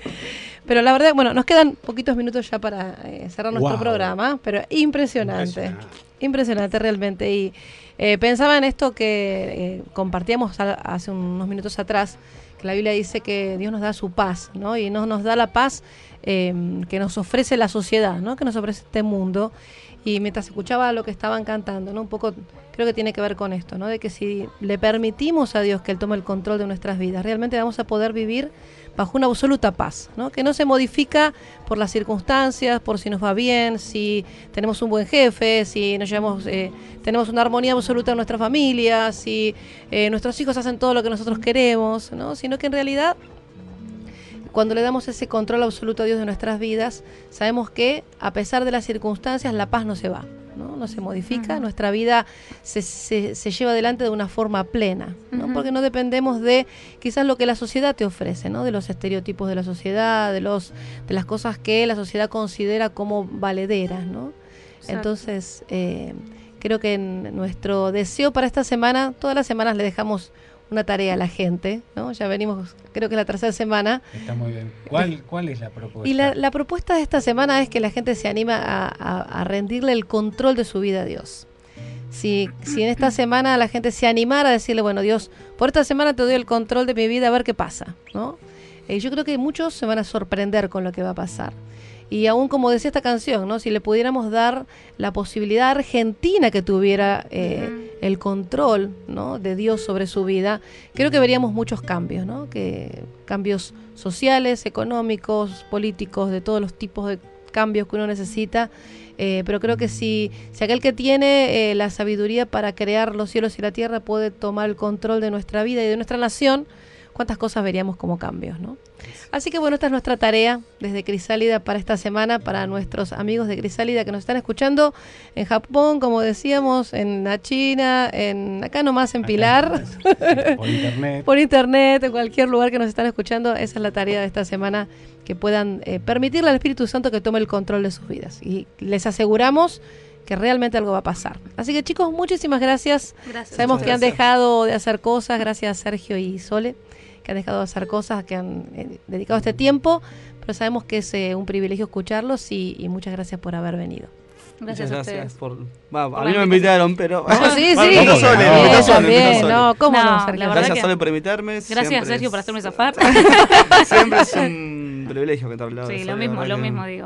[SPEAKER 2] Pero la verdad, bueno, nos quedan poquitos minutos ya para eh, cerrar nuestro
[SPEAKER 9] Wow.
[SPEAKER 2] programa, pero impresionante.
[SPEAKER 9] Impresionante.
[SPEAKER 2] Impresionante realmente. Y eh, pensaba en esto que eh, compartíamos a- hace unos minutos atrás, que la Biblia dice que Dios nos da su paz, ¿no? Y no nos da la paz eh, que nos ofrece la sociedad, ¿no? Que nos ofrece este mundo. Y mientras escuchaba lo que estaban cantando, ¿no? Un poco creo que tiene que ver con esto, ¿no? De que si le permitimos a Dios que Él tome el control de nuestras vidas, realmente vamos a poder vivir bajo una absoluta paz, ¿no? Que no se modifica por las circunstancias, por si nos va bien, si tenemos un buen jefe, si nos llevamos, eh, tenemos una armonía absoluta en nuestra familia, si eh, nuestros hijos hacen todo lo que nosotros queremos, ¿no? Sino que en realidad, cuando le damos ese control absoluto a Dios de nuestras vidas, sabemos que a pesar de las circunstancias, la paz no se va, no, no se modifica, uh-huh. Nuestra vida se, se, se lleva adelante de una forma plena, ¿no? Uh-huh. Porque no dependemos de quizás lo que la sociedad te ofrece, ¿no? De los estereotipos de la sociedad, de los de las cosas que la sociedad considera como valederas, ¿no? Exacto. Entonces, eh, creo que en nuestro deseo para esta semana, todas las semanas le dejamos una tarea a la gente, ¿no? Ya venimos, creo que es la tercera semana.
[SPEAKER 9] Está muy bien. ¿Cuál, cuál es la propuesta?
[SPEAKER 2] Y la, la propuesta de esta semana es que la gente se anima a, a, a rendirle el control de su vida a Dios. Si, si en esta semana la gente se animara a decirle, bueno, Dios, por esta semana te doy el control de mi vida, a ver qué pasa, ¿no? Eh, yo creo que muchos se van a sorprender con lo que va a pasar. Y aún como decía esta canción, ¿no? Si le pudiéramos dar la posibilidad a Argentina que tuviera eh, uh-huh. el control, ¿no? de Dios sobre su vida, creo que veríamos muchos cambios, ¿no? Que cambios sociales, económicos, políticos, de todos los tipos de cambios que uno necesita. Eh, pero creo que si, si aquel que tiene eh, la sabiduría para crear los cielos y la tierra puede tomar el control de nuestra vida y de nuestra nación, cuántas cosas veríamos como cambios, ¿no? Así que bueno, esta es nuestra tarea desde Crisálida para esta semana, para nuestros amigos de Crisálida que nos están escuchando en Japón, como decíamos, en la China, en acá nomás en Pilar,
[SPEAKER 9] sí, por internet,
[SPEAKER 2] por internet, en cualquier lugar que nos están escuchando. Esa es la tarea de esta semana, que puedan eh, permitirle al Espíritu Santo que tome el control de sus vidas. Y les aseguramos que realmente algo va a pasar. Así que chicos, muchísimas gracias.
[SPEAKER 5] Gracias.
[SPEAKER 2] Sabemos
[SPEAKER 8] Muchas
[SPEAKER 2] que
[SPEAKER 8] gracias.
[SPEAKER 2] han dejado de hacer cosas, gracias Sergio y Sole, que han dejado de hacer cosas, que han eh, dedicado este tiempo, pero sabemos que es eh, un privilegio escucharlos y, y muchas gracias por haber venido.
[SPEAKER 5] Gracias,
[SPEAKER 8] Muchas
[SPEAKER 5] a
[SPEAKER 8] gracias
[SPEAKER 5] ustedes.
[SPEAKER 8] por... Va,
[SPEAKER 5] Por
[SPEAKER 8] a
[SPEAKER 5] la
[SPEAKER 8] mí no me
[SPEAKER 5] invitación.
[SPEAKER 8] invitaron, pero...
[SPEAKER 2] No, sí, sí.
[SPEAKER 8] Bueno, invitó Sole,
[SPEAKER 2] También,
[SPEAKER 8] invitó Sole,
[SPEAKER 2] también,
[SPEAKER 8] invitó Sole.
[SPEAKER 2] no, ¿cómo no,
[SPEAKER 5] No,
[SPEAKER 2] Sergio?
[SPEAKER 5] la verdad
[SPEAKER 8] Gracias
[SPEAKER 5] que-
[SPEAKER 8] Sole por invitarme.
[SPEAKER 5] Gracias,
[SPEAKER 8] siempre
[SPEAKER 5] Sergio,
[SPEAKER 8] es-
[SPEAKER 5] por hacerme zafar.
[SPEAKER 8] Siempre es un privilegio que te he hablado.
[SPEAKER 5] Sí,
[SPEAKER 8] de
[SPEAKER 5] lo
[SPEAKER 8] Sole,
[SPEAKER 5] mismo,
[SPEAKER 8] la
[SPEAKER 5] lo
[SPEAKER 8] verdad que
[SPEAKER 5] mismo digo.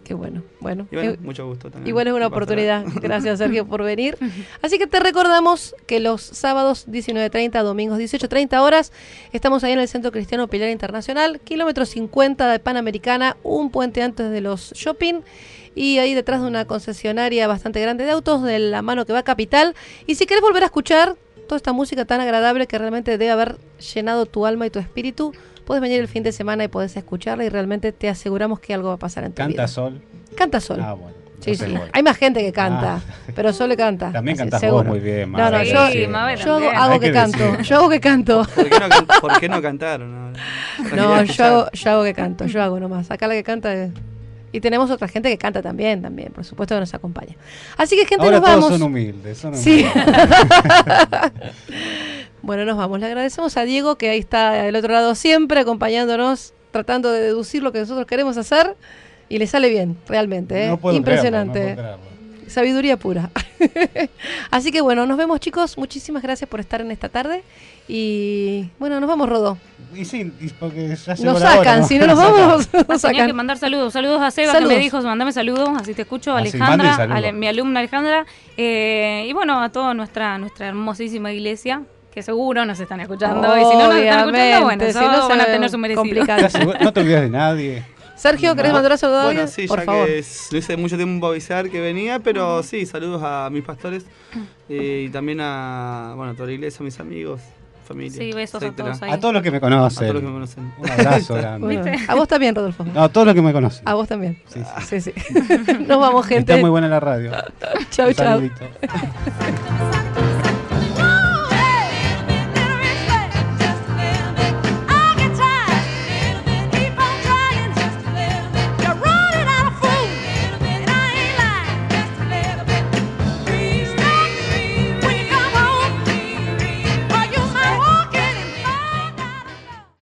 [SPEAKER 2] Qué bueno, bueno.
[SPEAKER 8] Y bueno,
[SPEAKER 2] eh,
[SPEAKER 8] mucho gusto también.
[SPEAKER 2] Y bueno, es una
[SPEAKER 8] de pasar.
[SPEAKER 2] oportunidad. Gracias, Sergio, por venir. Así que te recordamos que los sábados diecinueve treinta, domingos dieciocho treinta horas, estamos ahí en el Centro Cristiano Pilar Internacional, kilómetro cincuenta de Panamericana, un puente antes de los shopping, y ahí detrás de una concesionaria bastante grande de autos, de la mano que va a Capital. Y si querés volver a escuchar toda esta música tan agradable que realmente debe haber llenado tu alma y tu espíritu, puedes venir el fin de semana y podés escucharla y realmente te aseguramos que algo va a pasar en tu vida.
[SPEAKER 9] ¿Canta Sol?
[SPEAKER 2] Canta Sol.
[SPEAKER 9] Ah, bueno.
[SPEAKER 2] Sí,
[SPEAKER 9] entonces
[SPEAKER 2] sí.
[SPEAKER 9] voy.
[SPEAKER 2] Hay más gente que canta,
[SPEAKER 9] Ah.
[SPEAKER 2] pero Sol le canta.
[SPEAKER 9] También
[SPEAKER 2] Así,
[SPEAKER 9] cantás
[SPEAKER 2] seguro.
[SPEAKER 9] vos muy bien,
[SPEAKER 2] No, no,
[SPEAKER 9] Mabel,
[SPEAKER 2] yo,
[SPEAKER 9] sí.
[SPEAKER 5] Mabel
[SPEAKER 2] yo hago,
[SPEAKER 5] también.
[SPEAKER 2] hago
[SPEAKER 9] Hay
[SPEAKER 2] que
[SPEAKER 9] que
[SPEAKER 2] canto.
[SPEAKER 9] decir.
[SPEAKER 2] Yo hago que canto.
[SPEAKER 8] ¿Por qué no, can- por qué no cantaron? No,
[SPEAKER 2] No, yo hago, yo hago que canto. Yo hago nomás. Acá la que canta es... Y tenemos otra gente que canta también, también, por supuesto que nos acompaña. Así que, gente,
[SPEAKER 9] Ahora
[SPEAKER 2] nos
[SPEAKER 9] todos
[SPEAKER 2] vamos.
[SPEAKER 9] son humildes. Son
[SPEAKER 2] Sí.
[SPEAKER 9] humildes.
[SPEAKER 2] Bueno, nos vamos. Le agradecemos a Diego, que ahí está del otro lado siempre, acompañándonos, tratando de deducir lo que nosotros queremos hacer. Y le sale bien, realmente. ¿eh?
[SPEAKER 9] No puedo
[SPEAKER 2] Impresionante.
[SPEAKER 9] creerlo, no puedo creerlo.
[SPEAKER 2] Sabiduría pura. Así que bueno, nos vemos, chicos. Muchísimas gracias por estar en esta tarde. Y bueno, nos vamos, Rodó.
[SPEAKER 9] Y sí, y porque ya llegó
[SPEAKER 2] Nos
[SPEAKER 9] la hora,
[SPEAKER 2] sacan,
[SPEAKER 9] ¿no?
[SPEAKER 2] si no nos
[SPEAKER 9] Nos
[SPEAKER 2] vamos,
[SPEAKER 9] sacan.
[SPEAKER 2] nos
[SPEAKER 5] Tenía que
[SPEAKER 2] sacan.
[SPEAKER 5] mandar saludos. Saludos a Seba,
[SPEAKER 2] Saludos.
[SPEAKER 5] que me dijo, mandame saludos, así te escucho.
[SPEAKER 9] Ah, sí,
[SPEAKER 5] Alejandra,
[SPEAKER 9] manden saludos.
[SPEAKER 5] ale- mi alumna Alejandra. eh, y bueno, a toda nuestra, nuestra hermosísima iglesia, que seguro nos están escuchando. Y si no nos están escuchando, bueno,
[SPEAKER 2] Obviamente, si
[SPEAKER 5] eso
[SPEAKER 2] no
[SPEAKER 5] van a
[SPEAKER 2] se
[SPEAKER 5] tener su merecido.
[SPEAKER 2] complicado.
[SPEAKER 9] Ya seguro- No te olvides de nadie.
[SPEAKER 2] Sergio, ¿querés
[SPEAKER 8] No.
[SPEAKER 2] mandar un saludo a alguien?
[SPEAKER 8] Bueno, sí,
[SPEAKER 2] por
[SPEAKER 8] ya
[SPEAKER 2] favor.
[SPEAKER 8] que es- no hice mucho tiempo avisar que venía, pero sí, saludos a mis pastores eh, y también a, bueno, a toda la iglesia, a mis amigos, familia.
[SPEAKER 5] Sí, besos a
[SPEAKER 8] etcétera.
[SPEAKER 5] todos ahí.
[SPEAKER 9] A todos los que me
[SPEAKER 8] A todos
[SPEAKER 9] conocen.
[SPEAKER 8] los que me conocen.
[SPEAKER 9] Un abrazo grande.
[SPEAKER 2] Bueno,
[SPEAKER 5] ¿Viste?
[SPEAKER 2] a vos también, Rodolfo.
[SPEAKER 9] No, a todos los que me conocen.
[SPEAKER 2] A vos también.
[SPEAKER 9] Sí, sí.
[SPEAKER 2] Sí, sí. Nos vamos, gente.
[SPEAKER 9] Está muy buena la radio.
[SPEAKER 2] Chau,
[SPEAKER 9] Un
[SPEAKER 2] chau.
[SPEAKER 9] saludito.